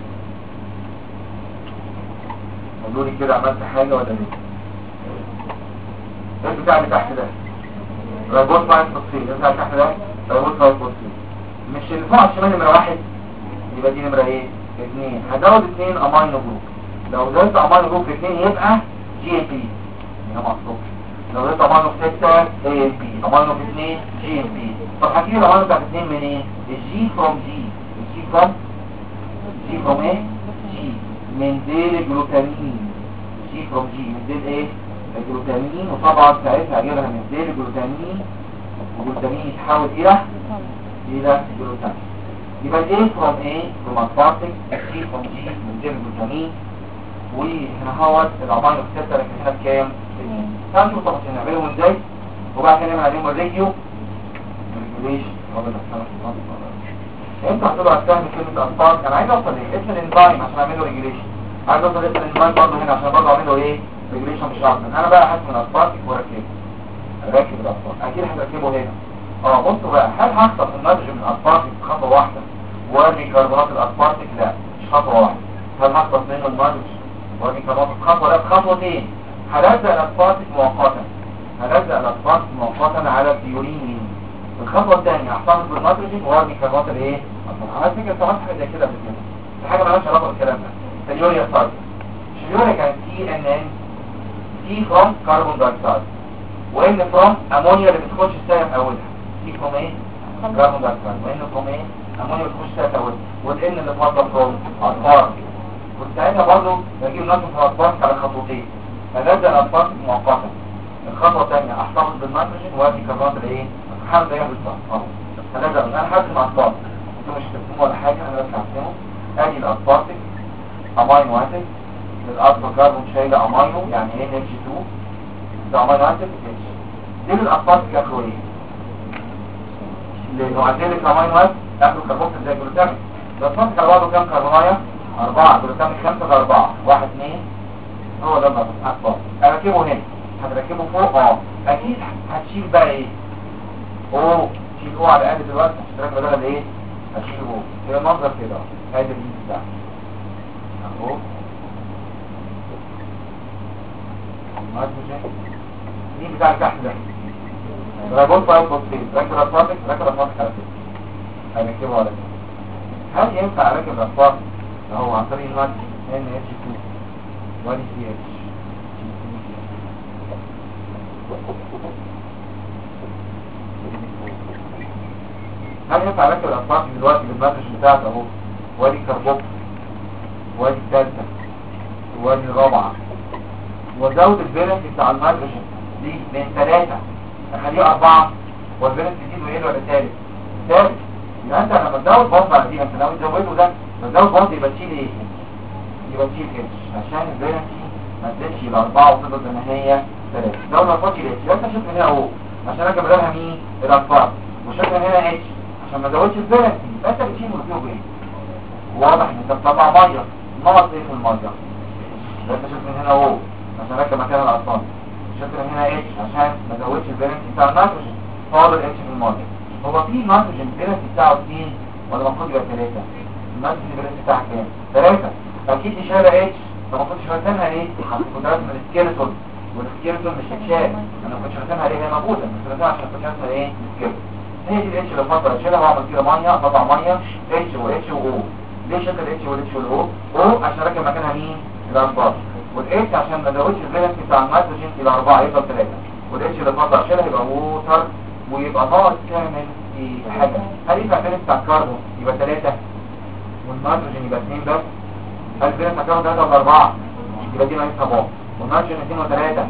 قولوا لي كده عملت حاجه ولا لسه ايه بتاع اللي تحت ده رايبوز 5 فوسفيت ايه بتاع اللي تحت ده دايبول 5 فوسفيت. مش اللي فوق على الشمال نمره 1 يبقى دي نمره ايه؟ 2. هزود 2 امينو جروب. لو زودت امينو جروب في 2 يبقى جي ام بي هنا مقصود. لو زودت امينو في 6 اي ام بي، امينو في 2 جي ام بي. طب هتجيب الامينو بتاعت 2 منين؟ الجي فروم جي. الجي فروم ايه؟ جي من ديل الجلوتامين. جي فروم جي من ديل ايه؟ الجلوتامين. وطبعا ساعتها هجيبها من ديل الجلوتامين، والجلوتامين يتحول الى جلوتامين. يبقى الايه فروم ايه؟ فروم اسبارتيك، الجي فروم جي من ديل الجلوتامين. وهنا هوت الامينو في 6 لكن هنا بكام؟ 2. تعالوا نشوف طبعا نعملهم ازاي وبعد كده نعمل عليهم الريجيو ريجوليشن. انت هتقولوا هتفهم كلمه اسبارتيك. انا عايز اوصل ايه؟ اسم الانزيم عشان اعمله ريجوليشن. عايز اوصل اسم الانزيم برضه هنا عشان برضه اعمله ايه؟ ريجوليشن مش اكتر. انا بقى هحسب الاسبارتيك واركبه. اركب الاسبارتيك اكيد هتركبه هنا. بصوا بقى، هل هخطف النيتروجين من الاسبارتيك خطوه واحده وارمي كربونات الاسبارتيك؟ لا مش خطوه واحده. هل هخطف منه النيتروجين وارمي كربونات خطوه؟ لا بخطوتين. هلزق الاسبارتيك مؤقتا، على الديورين. الخطوه الثانيه هحتفظ بالنيتروجين وارمي كربونات الايه؟ على فكره سمعت حاجه زي كده قبل كده، في حاجه مالهاش علاقه بالكلام ده. اليوريا سايكل. اليوريا كان سي ان ان، سي فروم كربون دايوكسيد، وان فروم امونيا اللي بتخش السائل في اولها. سي فروم ايه؟ كربون دايوكسيد، وان فروم ايه؟ امونيا بتخش السائل في اولها، والان اللي اتوضى فروم اطفال. كنت ساعتها برضه بجيب نيتروجين في الاطفال على خطوتين. هنزل الاطفال مؤقتا. الخطوه الثانيه احتفظ بالنيتروجين وادي كربونات الايه؟ حاجه زيها بالظبط. هنزل انا حاسب مع الاطفال، انتوا مش هتفهموا ولا حاجه، انا بس هفهمه. ادي الاسبارتيك امينو اسيد، الالفا كربون شايله امينو يعني ان اتش 2، ده امينو اسيد اتش. دي الاسبارتيك اخره ايه؟ لانه عندك امينو اسيد اخره كربون زي الجلوتامين. الاسبارتيك على بعضه كام كربونايه؟ 4. جلوتامين 5 ل 4 1 2. هو ده الاسبارتيك. اركبه هنا. هتركبه فوق اكيد هتشيل بقى ايه؟ شيل على الاقل دلوقتي هتشترك بدل ايه؟ هتشيله هي المنظر كده. ادي الجيل بتاعك اهو. مين بتاع تحت ده؟ رابط فايل بوستين. ركب الاسبارتيك على كده هنركبه على كده. هل ينفع اركب الاسبارتيك اهو عن طريق المادة ان اتش 2 وادي سي اتش؟ هل ينفع اركب الاسبارتيك دلوقتي بالمادة بتاعته اهو؟ وادي الكربوكسيل وادي الثالثة وادي الرابعة، وزود الفالنس بتاع النيتروجين دي من 3 اخليه 4، والفالنس يزيد ويقل ولا ثالث؟ ثالث. يبقى انت لما تزود بوند على دي، انت لو تزوده ده تزود بوند يبقى تشيل ايه؟ يبقى تشيل اتش عشان الفالنس ما تزيدش الى 4 وتفضل زي ما هي 3. لو ما تفضلش الاتش يبقى انت شوف من هنا اهو عشان اركب بدلها مين؟ الاسبارتيك، وشوف من هنا اتش عشان ما تزودش الفالنس يبقى انت بتشيل وتجيبه ايه؟ واضح ان انت بتطلع ميه. نقط ايه في الميه؟ يبقى انت شوف من هنا اهو عشان اركب مكان الاسبارتيك، شوف من هنا اتش عشان ما ازودش الفالنس بتاع النيتروجين، فاضل اتش في الميه. هو في نيتروجين الفالنس بتاعه 2 ولا المفروض يبقى 3؟ النيتروجين الفالنس بتاعه كام؟ 3. اكيد دي شايله اتش، طب ما كنتش راسمها ليه؟ كنت راسم السكيلتون، والسكيلتون مش اتشال. انا ما كنتش راسمها ليه؟ هي موجوده بس راسمها عشان كنت راسمها ايه؟ السكيلتون. هي دي الاتش اللي بفضل اشيلها واعمل كده ميه، اطلع ميه اتش واتش واو. ليه شلت الاتش والاتش والاو؟ او عشان اركب مكانها مين؟ الاسبارتيك. والاتش عشان ما ازودش الفالنس بتاع النيتروجين الى 4 يفضل 3. والاتش اللي بفضل اشيلها يبقى ووتر، ويبقى ناقص كامل في حاجه. هل يبقى الفالنس بتاع الكربون يبقى 3 والنيتروجين يبقى 2 بس؟ هل الفالنس بتاع الكربون 3 ولا 4؟ يبقى دي ناقصها بوند. والنيتروجين 2 و3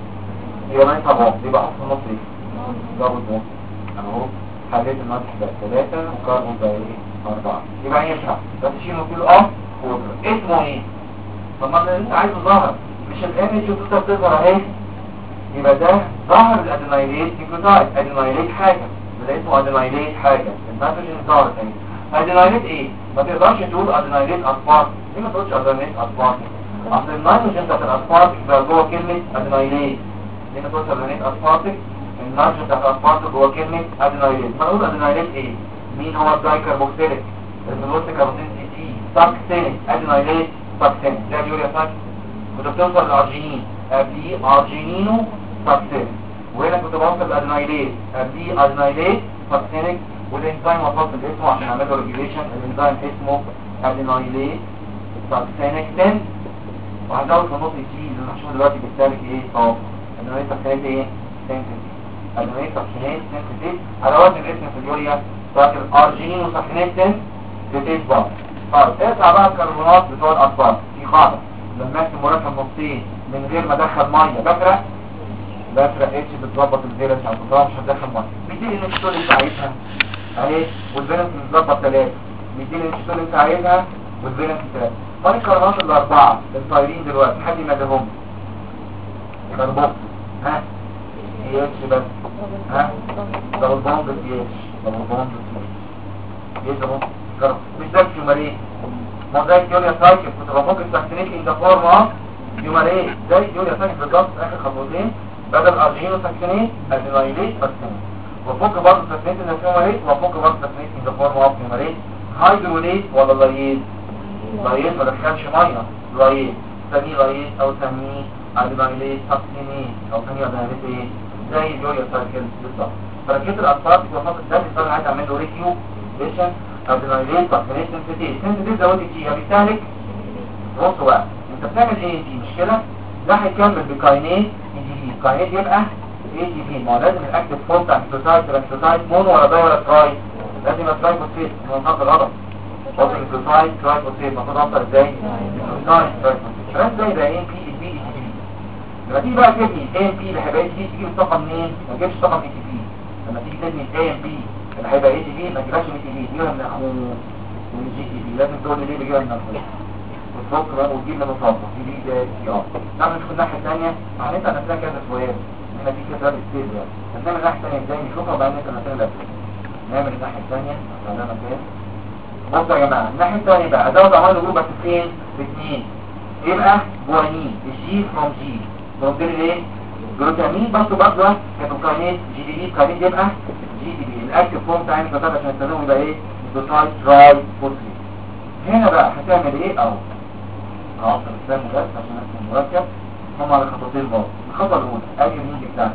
يبقى ناقصها بوند، يبقى احط في النص ايه؟ ضابط بوند اهو. حليت النيتروجين بقى 3 والكربون بقى ايه؟ 4. يبقى ينفع بس تشيل نقول ووتر. اسمه ايه؟ طب ما انت عايزه ظاهر مش الان شوف انت بتظهر اهي، يبقى ده ظاهر الادينايليت نيوكليوتايد. ادينايليت حاجه ده اسمه ادينايليت حاجه. النيتروجين ظهرت اهي. ادينايليت ايه؟ ما تقدرش تقول ادينايليت اسبارتيك. ليه ما تقولش ادينايليت اسبارتيك؟ اصل النيتروجين بتاعت الاسبارتيك بقى جوه كلمه ادينايليت. ليه ما تقولش ادينايليت اسبارتيك؟ النيتروجين بتاعت الاسبارتيك جوه كلمه ادينايليت. ما نقول ادينايليت ايه؟ مين هو الدايكربوكسيليك؟ الفلوسيك كاربوكسيل سي ساكسينيك. ادينايليت ساكسينيك ده اليوريا ساكسينيك. كنت بتوصل للارجينين قبليه ارجينينو ساكسينيك، وهنا كنت بوصل ادنايليت دي ادنايليت ساكسينيك والانزيم وصلت اسمه عشان اعمل له ريجوليشن. الانزيم اسمه ادنايليت ساكسينيك 10 وهزود في النص جي اللي هنشوفه دلوقتي بالتالي ايه اه ادنايليت ساكسينيك ايه سنسيتيف ادنايليت ساكسينيك سنسيتيف على وزن الاسم في اليوريا فاكر ارجينين وساكسينيك سنسيتيف بقى. طيب ارجع بقى الكربونات بتوع الاطفال في قاعده لما اكتب مركب نصين من غير ما ادخل ميه بفرق اتش بتظبط الفيرنس على القطاع مش هتدخل ميه. مديني الانشطول اللي انت عايزها اهي والفيرنس متظبط 3 مديني الانشطول اللي انت عايزها والفيرنس 3. طيب الكربونات الاربعه الطايرين دلوقتي حد يمدهم كربون ها سي اتش بس ها دبل بوند سي اتش دبل بوند سي اتش كربون مش ده الكيومارين ما زي اليوريا سايكل كنت بفكر ساكسينيك ان ذا فورم اوف كيومارين زي اليوريا سايكل بالظبط اخر خطوتين بدل ارجينين وساكسينيك ادينايليت ساكسينيك وفك برضه ساكسينيك ان كيومارين وفك برضه ساكسينيك ان ذا فورم اوف كيومارين هيدروليت ولا لايت لايت ما دخلش ميه لايت ثاني لايت او ثاني ادينايليت ساكسينيك او ثاني ادينايليت ايه زي اليوريا سايكل بالظبط. فركيت الاطفال في وسط الدم الانسان عايز اعمل له ريكيو ليشن ادينايليت ساكسينيك سنسيتيف زود الجي بيستهلك بصوا بقى انت بتعمل ايه دي مشكله ده هيكمل بكاينيز كاينيز يبقى اي تي بي ما لازم الاكتيف فورم بتاع الجلوتايد مونو ولا داي ولا تراي لازم تراي فوسفيت هو خط غلط فوق الجلوتايد تراي فوسفيت المفروض اوصل ازاي الجلوتايد تراي فوسفيت فاهم ازاي ده ام بي بي اي تي بي لما تيجي بقى تبني ام بي اللي هيبقى اي تي بي تجيب الطاقه منين ما تجيبش طاقه من اي تي بي لما تيجي تبني ام بي اللي هيبقى اي تي بي ما تجيبهاش من اي تي بي تجيبها من اخوه من الجي تي بي لازم تقول لي ليه بيجيبها من اخوه وتفك بقى وتجيب منه طاقه دي دي ده اه نعمل نشوف الناحيه الثانيه معناتها نفسها كذا سؤال هنا في كده بالستيج يعني هنعمل الناحيه الثانيه ازاي نشوفها وبعدين نعمل نعمل الناحيه الثانيه عشان انا فاهم. بصوا يا جماعه الناحيه الثانيه بقى ازود عمال جروب بس فين باثنين يبقى جوانين الجي فروم جي فروم ايه جلوتامين بس برضه كاينيز جي دي بي كاينيز يبقى جي دي بي الاكتيف فورم بتاع الكتاب عشان التنوع يبقى ايه جلوتايد تراي فوسفيت. هنا بقى هتعمل ايه اهو اهو الكلام ده عشان نفهم المركب هم على خطوتين برضه. الخطوه الاولى ادي الرينج بتاعتك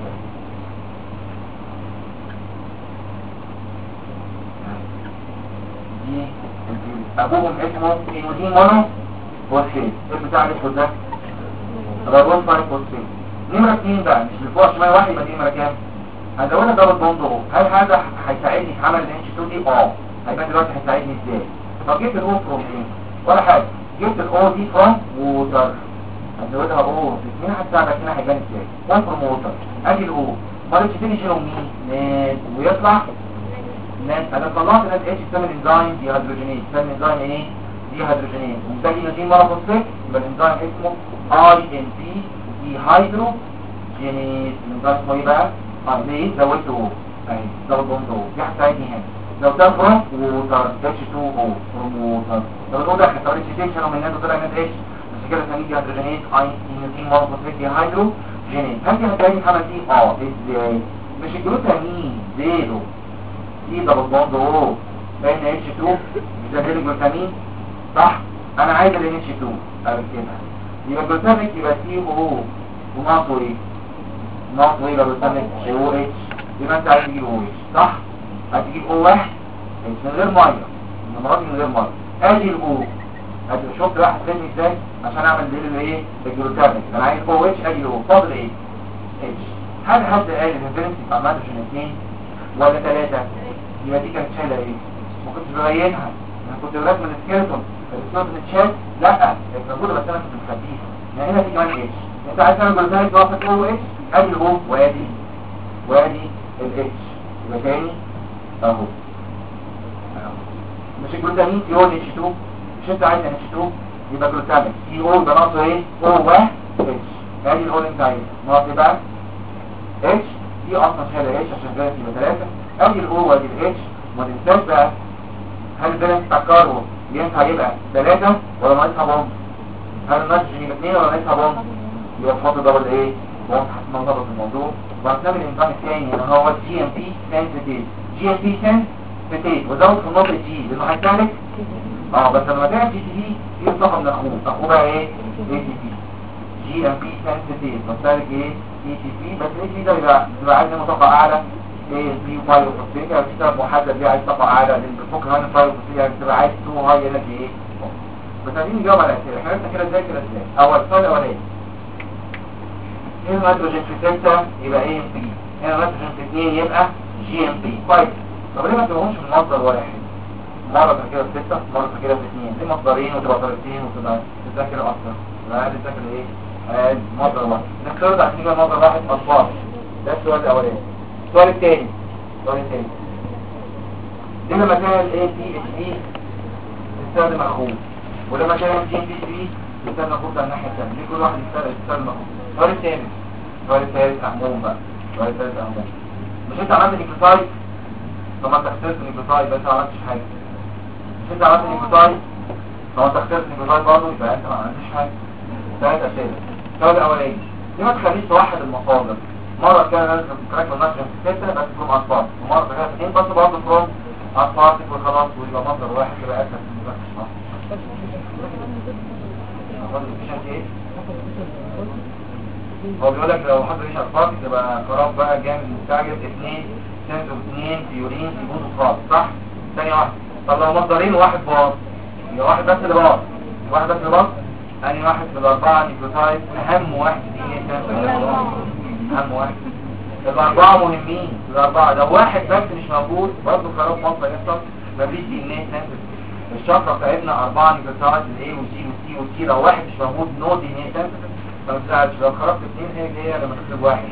دي ابوهم اسمه اينودين مونو فوسفيت البتاع اللي اسمه ده رابون فايف فوسفيت. نمرة 2 بقى مش لفوق شمال واحد يبقى دي نمرة كام؟ هزودها دبل بوند اهو. هل هذا هيساعدني في عمل الانش 2 دي؟ هيبقى دلوقتي هيساعدني ازاي؟ طب جبت الاو فروم ايه؟ ولا حاجة جبت الاو دي فروم ووتر هزودها او الاثنين هتساعدك هنا هيبان ازاي؟ 1 فروم ووتر ادي الاو ما قلتش تيجي شيلهم مين؟ ناد ويطلع ناد. انا طلعت ناد اتش بتعمل انزيم دي هيدروجينيز بتعمل انزيم ايه؟ دي هيدروجينيز ومحتاج ينزيم مرة فوسفيت يبقى الانزيم اسمه اي ام بي دي هيدرو جينيز الانزيم اسمه ايه بقى؟ ليه؟ زودت او اهي دبل بوند او دي هتساعدني هنا لو ده فروم ووتر اتش 2 او فروم ووتر لو ده دخل طريق سيتيشن ومن نادو طلع ناد اتش بس كده ثاني دي هيدروجينيز اي انزيم مرة فوسفيت دي هيدرو جينيز. هل دي هتلاقي محمد دي؟ ازاي؟ مش الجلوتامين زيرو دي دبل بوند او لان اتش 2 مش ده غير الجلوتامين صح؟ انا عايز ال اتش 2 اركبها يبقى الجلوتاميك يبقى سي او وناقصه ايه؟ ناقصه ايه لو الجلوتاميك او اتش يبقى انت عايز تجيب او اتش صح؟ هتجيب او واحد من غير ميه المره دي من غير ميه ادي الاو ادي شفت بقى هتفهمني ازاي عشان اعمل ديل الايه؟ الجلوتاميك انا عايز او اتش ادي الاو فاضل ايه؟ اتش. هل حد قال الانفيرنسي بتاع مادرجين 2 ولا 3 يبقى دي كانت شايله ايه؟ ما كنتش ببينها انا كنت برسم السكيلتون السكيلتون اتشال لا كانت موجوده بس انا كنت مخبيها يعني هنا في كمان اتش انت عايز تعمل جلوتاميك توافق او اتش ادي الاو وادي الاتش يبقى تاني اهو مش الجلوتامين سي او اتش 2 مش انت عايز اتش 2 يبقى جلوتاميك سي او يبقى ناقصه ايه؟ او واحد اتش ادي الاو اللي انت عايزه ناقص ايه بقى؟ اتش دي اصلا شايله اتش عشان كده يبقى 3 ادي الاو وادي الاتش ما تنساش بقى هل البالانس بتاع الكاربون ينفع يبقى 3 ولا ناقصها بوند؟ هل النيتروجين يبقى 2 ولا ناقصها بوند؟ يبقى تحط دبل ايه؟ بوند حسب ما نظبط الموضوع وهنعمل الانزيم الثاني اللي هو الجي ام بي سنسيتيف جي ام بي سنسيتيف وزود في النقطه جي لانه هيساعدك بس لما تعمل جي تي بي يطلع من اخوه بقى ايه؟ اي تي بي جي ام بي سنسيتيف بتسالك ايه؟ اي تي بي، بس الاي تي بي ده بيبقى عايز منه طاقه اعلى اي اس بي وفايروفوسفين، يعني في سبب محدد ليه عايز طاقه اعلى، لان بتفك هاي الفايروفوسفين يعني بتبقى عايز تو هاي انرجي ايه. بس عايزين نجاوب على الاسئله، احنا عرفنا كده ازاي كده ازاي. اول السؤال الاولاني، هنا النيتروجين في 6 يبقى اي ام بي، هنا النيتروجين في 2 يبقى جي ام بي. كويس. طب ليه ما تبقوش من مصدر واحد؟ مرة كده في 6 مرة كده في 2، ليه مصدرين وتبقى طريقتين وتبقى تذاكر اكتر؟ يبقى عادي تذاكر ايه؟ مصدر واحد. نفترض عشان يبقى مصدر واحد اطفال. ده السؤال الاولاني. السؤال الثاني دي لما كان الاي بي اتش بي تستخدم اخوه، ولما كان الجي بي بي تستخدم اخوه على الناحية الثانية، ليه كل واحد يستخدم اخوه؟ السؤال الثالث عموم بقى. مش انت عملت نيكلوتايد؟ طب ما انت خسرت نيكلوتايد بس ما عملتش حاجة. مش انت عملت نيكلوتايد؟ طب انت خسرت نيكلوتايد برضه يبقى انت ما عملتش حاجة. ثلاث اسئله. السؤال الاولاني، ليه ما تخليش توحد المصادر؟ مرة كان لازم تركب نيتروجين في 6 بس فروم اسبارت، ومرة كان في 2 بس برضه فروم اسبارت وخلاص، ويبقى مصدر واحد يبقى اسهل في المذاكرة. هو بيقول لك لو حد ليش اسبارت يبقى قراب بقى جامد مستعجل 2 سنت و2 بيورين يبوظوا خالص، صح؟ ثانية واحدة. طب لو مصدرين وواحد باظ يبقى واحد بس اللي باظ، أنهي واحد من الأربعة نيكلوتايد أهم واحد فيه؟ أهم واحد. الأربعة مهمين، الأربعة لو واحد بس مش موجود برضه خلاص مصر يحصل مفيش دي ان ايه سنسس. الشفرة بتاعتنا 4 نيكلوتايد الاي والسي والسي والسي، لو واحد مش موجود نو دي ان ايه سنسس فما تزعلش. لو خرجت 2 هي اللي هي لما تكتب واحد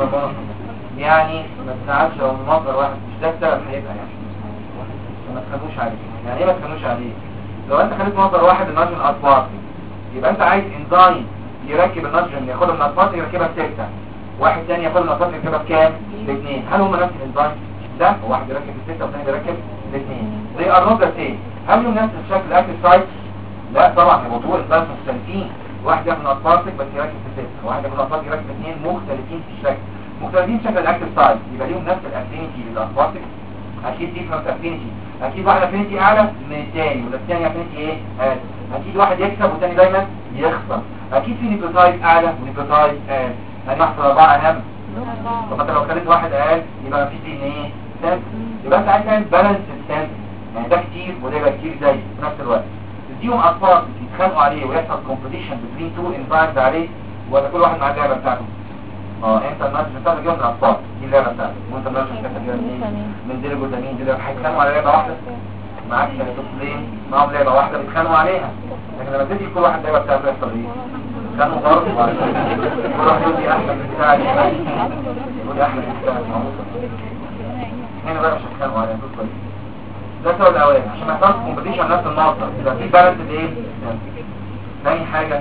يعني ما تزعلش لو المصدر واحد مش ده السبب هيبقى يعني ما تخافوش عليه. يعني ايه ما تخافوش عليه؟ لو انت خليت مصدر واحد النيتروجين اسبارتي يبقى انت عايز انزيم يركب النيتروجين ياخدها من الاسبارتي يركبها في 6، واحد ثاني ياخد من الاسبارتي يركبها في كام؟ في 2. هل هم نفس الانزيم؟ ده واحد يركب في 6 والثاني يركب في 2. زي ارنولد سين، هل هم نفس الشكل اكتف سايت؟ لا طبعا، يبقوا طول انزيم مختلفين. واحد ياخد من الاسبارتي بس يركب في 6، واحد ياخد من الاسبارتي يركب في 2، مختلفين في الشكل، مختلفين في شكل الاكتف سايت، يبقى ليهم نفس الافينيتي للاسبارتي. اكيد ديفرنت افينيتي، اكيد واحد افينيتي اعلى من الثاني ولا الثاني افينيتي ايه؟ اكيد واحد يكسب والثاني دايما يخسر. اكيد في نيكلوتايد اعلى ونيكلوتايد اقل. هنحصل 4 اهم. طب انت لو خليت واحد اقل يبقى مفيش دي ان ايه سنس، يبقى انت عايز تعمل بالانس السنس، يعني ده كتير وده يبقى كتير زي في نفس الوقت. تديهم اطفال يتخانقوا عليه ويحصل كومبيتيشن بين 2 انفايرز عليه، ولا كل واحد مع اللعبه بتاعته؟ انت الناس بتاعتك جايه من الاطفال دي اللعبه بتاعتك، وانت الناس بتاعتك جايه من ديليجوتامين دي هيتخانقوا على لعبه واحده معاك طفلين معاهم لعبه واحده بيتخانقوا عليها. لكن لما تدي كل واحد لعبه بتاعته يحصل ايه؟ كانوا ضرب كل واحد يقول لي احسن من بتاعي، يقول لي احسن من بتاعي. هنا بقى مش هتخانقوا عليها دول كويس. ده السؤال الاولاني عشان ما يحصلش كومبيتيشن نفس النقطه، يبقى في بالانس ايه؟ ثاني حاجه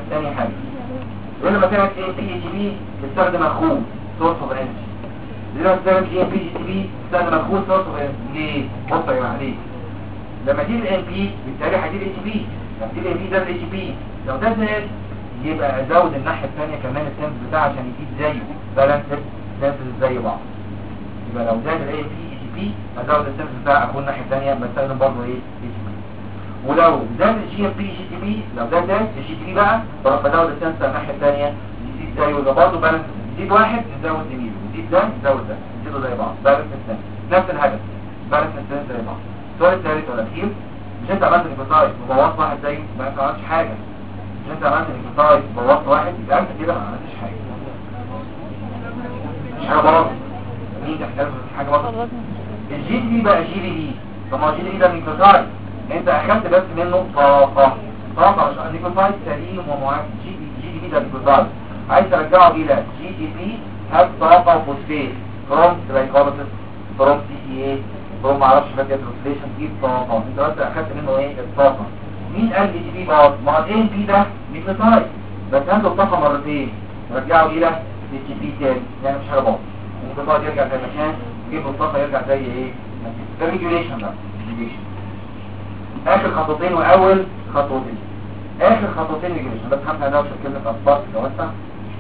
لما كانت ايه بي اتش بي بتستخدم اخوه سورس اوف انرجي، لما بتستخدم جي ام بي اتش بي بتستخدم اخوه سورس اوف انرجي. ليه؟ بص يا جماعه ليه؟ لما دي الام بي بالتالي هتجيب اتش بي، لما دي الام بي ده الاتش بي، لو ده زاد يبقى ازود الناحيه الثانيه كمان السنس بتاعه عشان يزيد زيه بالانس سنس زي بعض. يبقى لو زاد الام بي اتش بي ازود السنس بتاع اخوه الناحيه الثانيه بستخدم برضه ايه اتش بي. ولو زاد الجي ام بي جي تي بي، لو ده زاد الجي تي بي بقى بروح بزود السنسر الناحيه الثانيه يزيد زيه، يبقى برضه بالانس، يزيد واحد نزود زميله، يزيد ده نزود ده، يزيدوا زي بعض، بالانس السنس نفس الهدف، بالانس السنس زي بعض. السؤال الثالث والاخير، مش انت عملت نيكوتايد وبوظت واحد زيه يبقى انت ما عملتش حاجه. مش انت عملت نيكوتايد وبوظت واحد يبقى انت كده ما عملتش حاجه. مش حاجه باظت. مين تحتاج حاجه باظت؟ الجي تي بي بقى جي دي بي. طب ما الجي دي بي ده نيكوتايد، انت اخدت بس منه طاقة عشان نيكوتايد سليم ومعاك جي دي بي ده نيكوتايد، عايز ترجعه الى جي دي بي هات طاقة وفوسفات فروم جلايكوليسيس فروم سي تي اي فروم معرفش فاتي ترانسليشن، تجيب طاقة. انت بس اخدت منه ايه؟ الطاقة. مين قال جي دي بي باظ؟ ما الاي بي ده نيكوتايد بس عنده الطاقة مرتين، رجعه الى جي بي تاني، يعني مش حاجة باظ. النيكوتايد يرجع زي ما كان، تجيب له الطاقة يرجع زي ايه؟ ده ريجوليشن بقى. اخر خطوتين واول خطوتين، اخر خطوتين ريجوليشن. بس همها ده وشكل كلمه اصبار توسع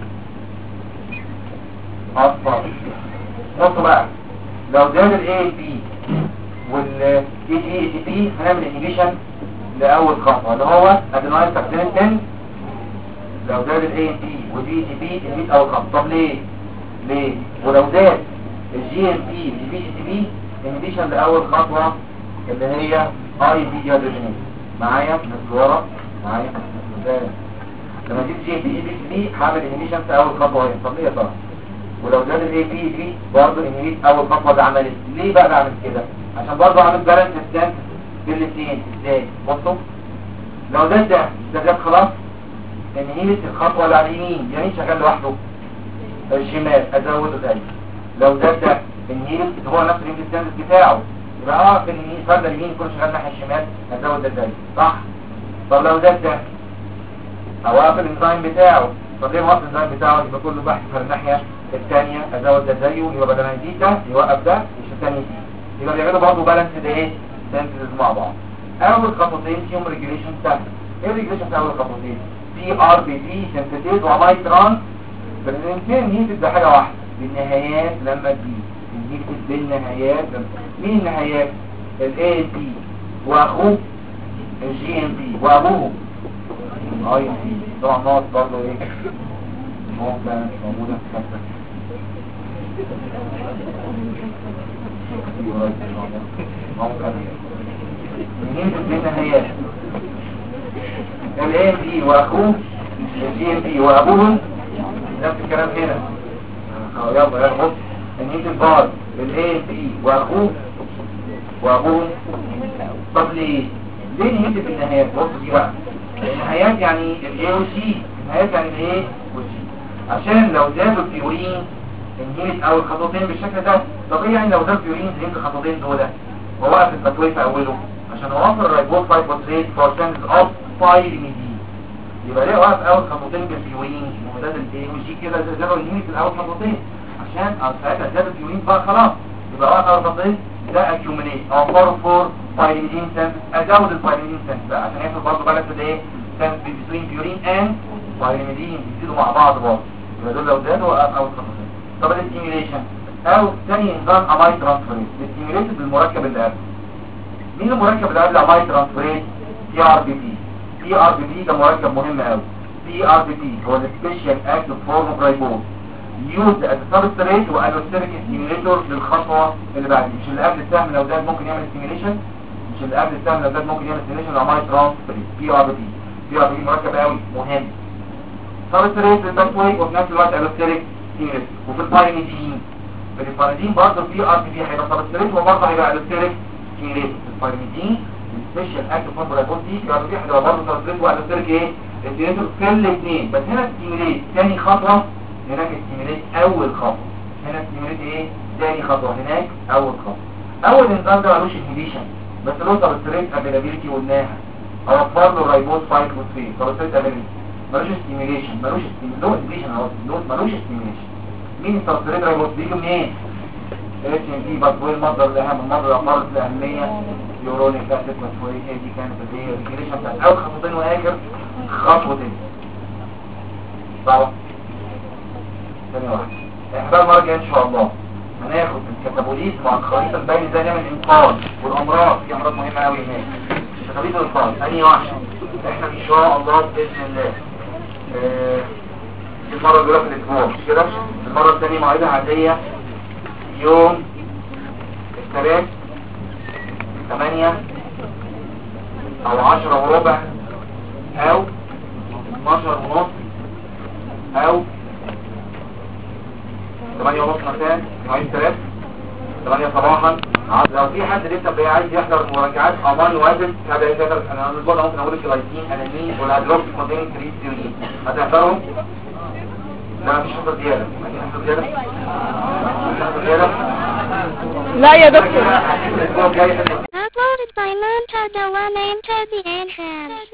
اصبار. بصوا بقى، لو زاد الاي بي والاي تي بي هنعمل انيبيشن لاول خطوه اللي هو ادينايل ساكسينين 10. لو زاد الاي بي والدي تي بي انيبيت اول خطوه. طب ليه؟ ليه؟ ولو زاد الجي ام بي البي جي بي انهبيشن لاول خطوه اللي هي اي بي دي هيدروجينيز. معايا ناس ورا معايا مثال لما اجيب جي بي بي بي هعمل انهبيشن في اول خطوه هي طبيعيه طبعا. ولو زاد الاي بي بي برضه انهبيت اول خطوه ده عملت. ليه بقى بعمل كده؟ عشان برضه اعمل بالانس ستانس بين الاثنين. ازاي؟ بصوا لو ده خلاص انهبيت الخطوه اللي على اليمين شغال لوحده الشمال ازوده تاني. لو ده انهبيت هو نفس الانهبيت بتاعه يبقى في اليمين فرد اليمين يكون شغال ناحيه الشمال ازود ده تاني صح؟ طب لو ده اوقف الانزيم بتاعه. طب ليه وقف الانزيم بتاعه؟ يبقى كله بحث في الناحيه الثانيه ازود ده زيه يبقى بدل ما يزيد ده يوقف ده مش الثاني يزيد. يبقى بيعملوا برضه بالانس ده ايه؟ سنتز مع بعض. اول خطوتين فيهم ريجوليشن سهل. ايه الريجوليشن في اول خطوتين؟ في ار بي تي سنتيز ومايتران الاثنين نيجي ده حاجه واحده بالنهايات لما تجيب نيجي بالنهايات. مين النهايات؟ الاي بي واخوه الجي ام بي وابوه اي ام بي. طبعا نقط برضه ايه نقط بقى مش موجوده في خطك مين بالنهايات؟ الاي ام بي واخوه الجي ام بي وابوهم نفس الكلام هنا. يلا بص النيت البار الاي بي واخوه وابوه. طب ليه نيت في النهايات؟ بص دي بقى النهايات يعني الاي والسي. النهايات يعني الايه والسي عشان لو زادوا البيورين النيت اول خطوتين بالشكل ده. طب ايه يعني لو زاد البيورين زي الخطوتين دول ووقف التطوير في اوله عشان اوفر الرايبوز فايبوتريت فورسنز اوف بايريميدين. يبقى ليه وقف اول خطوتين بالبيورين ومداد الاي والسي كده زادوا النيت في اول خطوتين عشان ساعتها زاد البيورين بقى خلاص يبقى وقف اول خطوتين ده اكيومينيت اوفر فور بايريميدين سنس. ازود البايريميدين سنس بقى عشان يحصل برضه بالانس ده ايه سنس بين بيورين اند بايريميدين بيزيدوا مع بعض برضه. يبقى دول لو زادوا وقف اول خطوتين. طب الاستيميوليشن او ثاني نظام اماي ترانسفيريز الاستيميوليشن بالمركب اللي قبل. مين المركب اللي قبل اماي ترانسفيريز؟ سي ار بي بي. سي ار بي بي ده مركب مهم قوي. سي ار بي بي هو السبيشال اكتيف فورم اوف رايبوز يوز از سبستريت والوستيريك ستيميوليتور للخطوه اللي بعد. مش اللي قبل السهم لو زاد ممكن يعمل ستيميوليشن. مش اللي قبل السهم لو زاد ممكن يعمل ستيميوليشن لاماي ترانسفيريز. سي ار بي بي. سي ار بي بي مركب قوي مهم سبستريت للتسويق وفي نفس الوقت الوستيريك ستيميوليتور. وفي البايريميدين البايريميدين برضه في ار بي بي هيبقى سبستريت وبرضه هيبقى الوستيريك ستيميوليتور. البايريميدين السبيشال اكتيف فورم رايبوز دي في ار بي بي هيبقى برضه سبستريت والوستيريك ايه ستيميوليتور في الاثنين. بس هنا ستيميوليت ثاني خطوه هناك ستيميوليت اول خطوه. هنا ستيميوليت ايه ثاني خطوه هناك اول خطوه. اول انزيم ده ملوش انهبيشن بس له سبستريت افيلابيلتي قلناها اوفر له رايبوز 5 فوسفيت سبستريت افيلابيلتي ملوش ستيميوليشن ملوش انهبيشن ملوش ستيميوليشن. مين السبستريت رايبوز بيجي منين؟ اتش ام بي باسوي المصدر الاهم المصدر الاقرب الاهميه يورونيك اسيد مسؤوليه هي دي كانت اللي هي الريجوليشن بتاعت اول خطوتين واخر خطوتين. صح ثانيه واحده احنا المره الجايه ان شاء الله هناخد الكتابوليت مع الخريطه البين ازاي نعمل انقاذ والامراض. في امراض مهمه قوي هناك كتابوليت الانقاذ. ثانيه واحده احنا ان شاء الله باذن الله المره الاولى في الاسبوع مش كده. المره الثانيه موعدها عاديه يوم الثلاث 8 او 10 وربع او 12 ونص او 8 ونص مساء مواعيد الثلاث 8 صباحا. لو في حد لسه عايز يحضر المراجعات امان واجب هذا يقدر. انا الاسبوع ده ممكن اقول الجلايسين انامين والادروكس كونتين كريستيونين هتحضرهم. لا مفيش حصه زياده. حصه زياده لا يا دكتور. Uploaded by Manta Dewan into the entrance.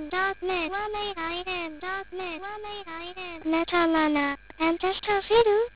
www.1ain.net Metalana and Testafidu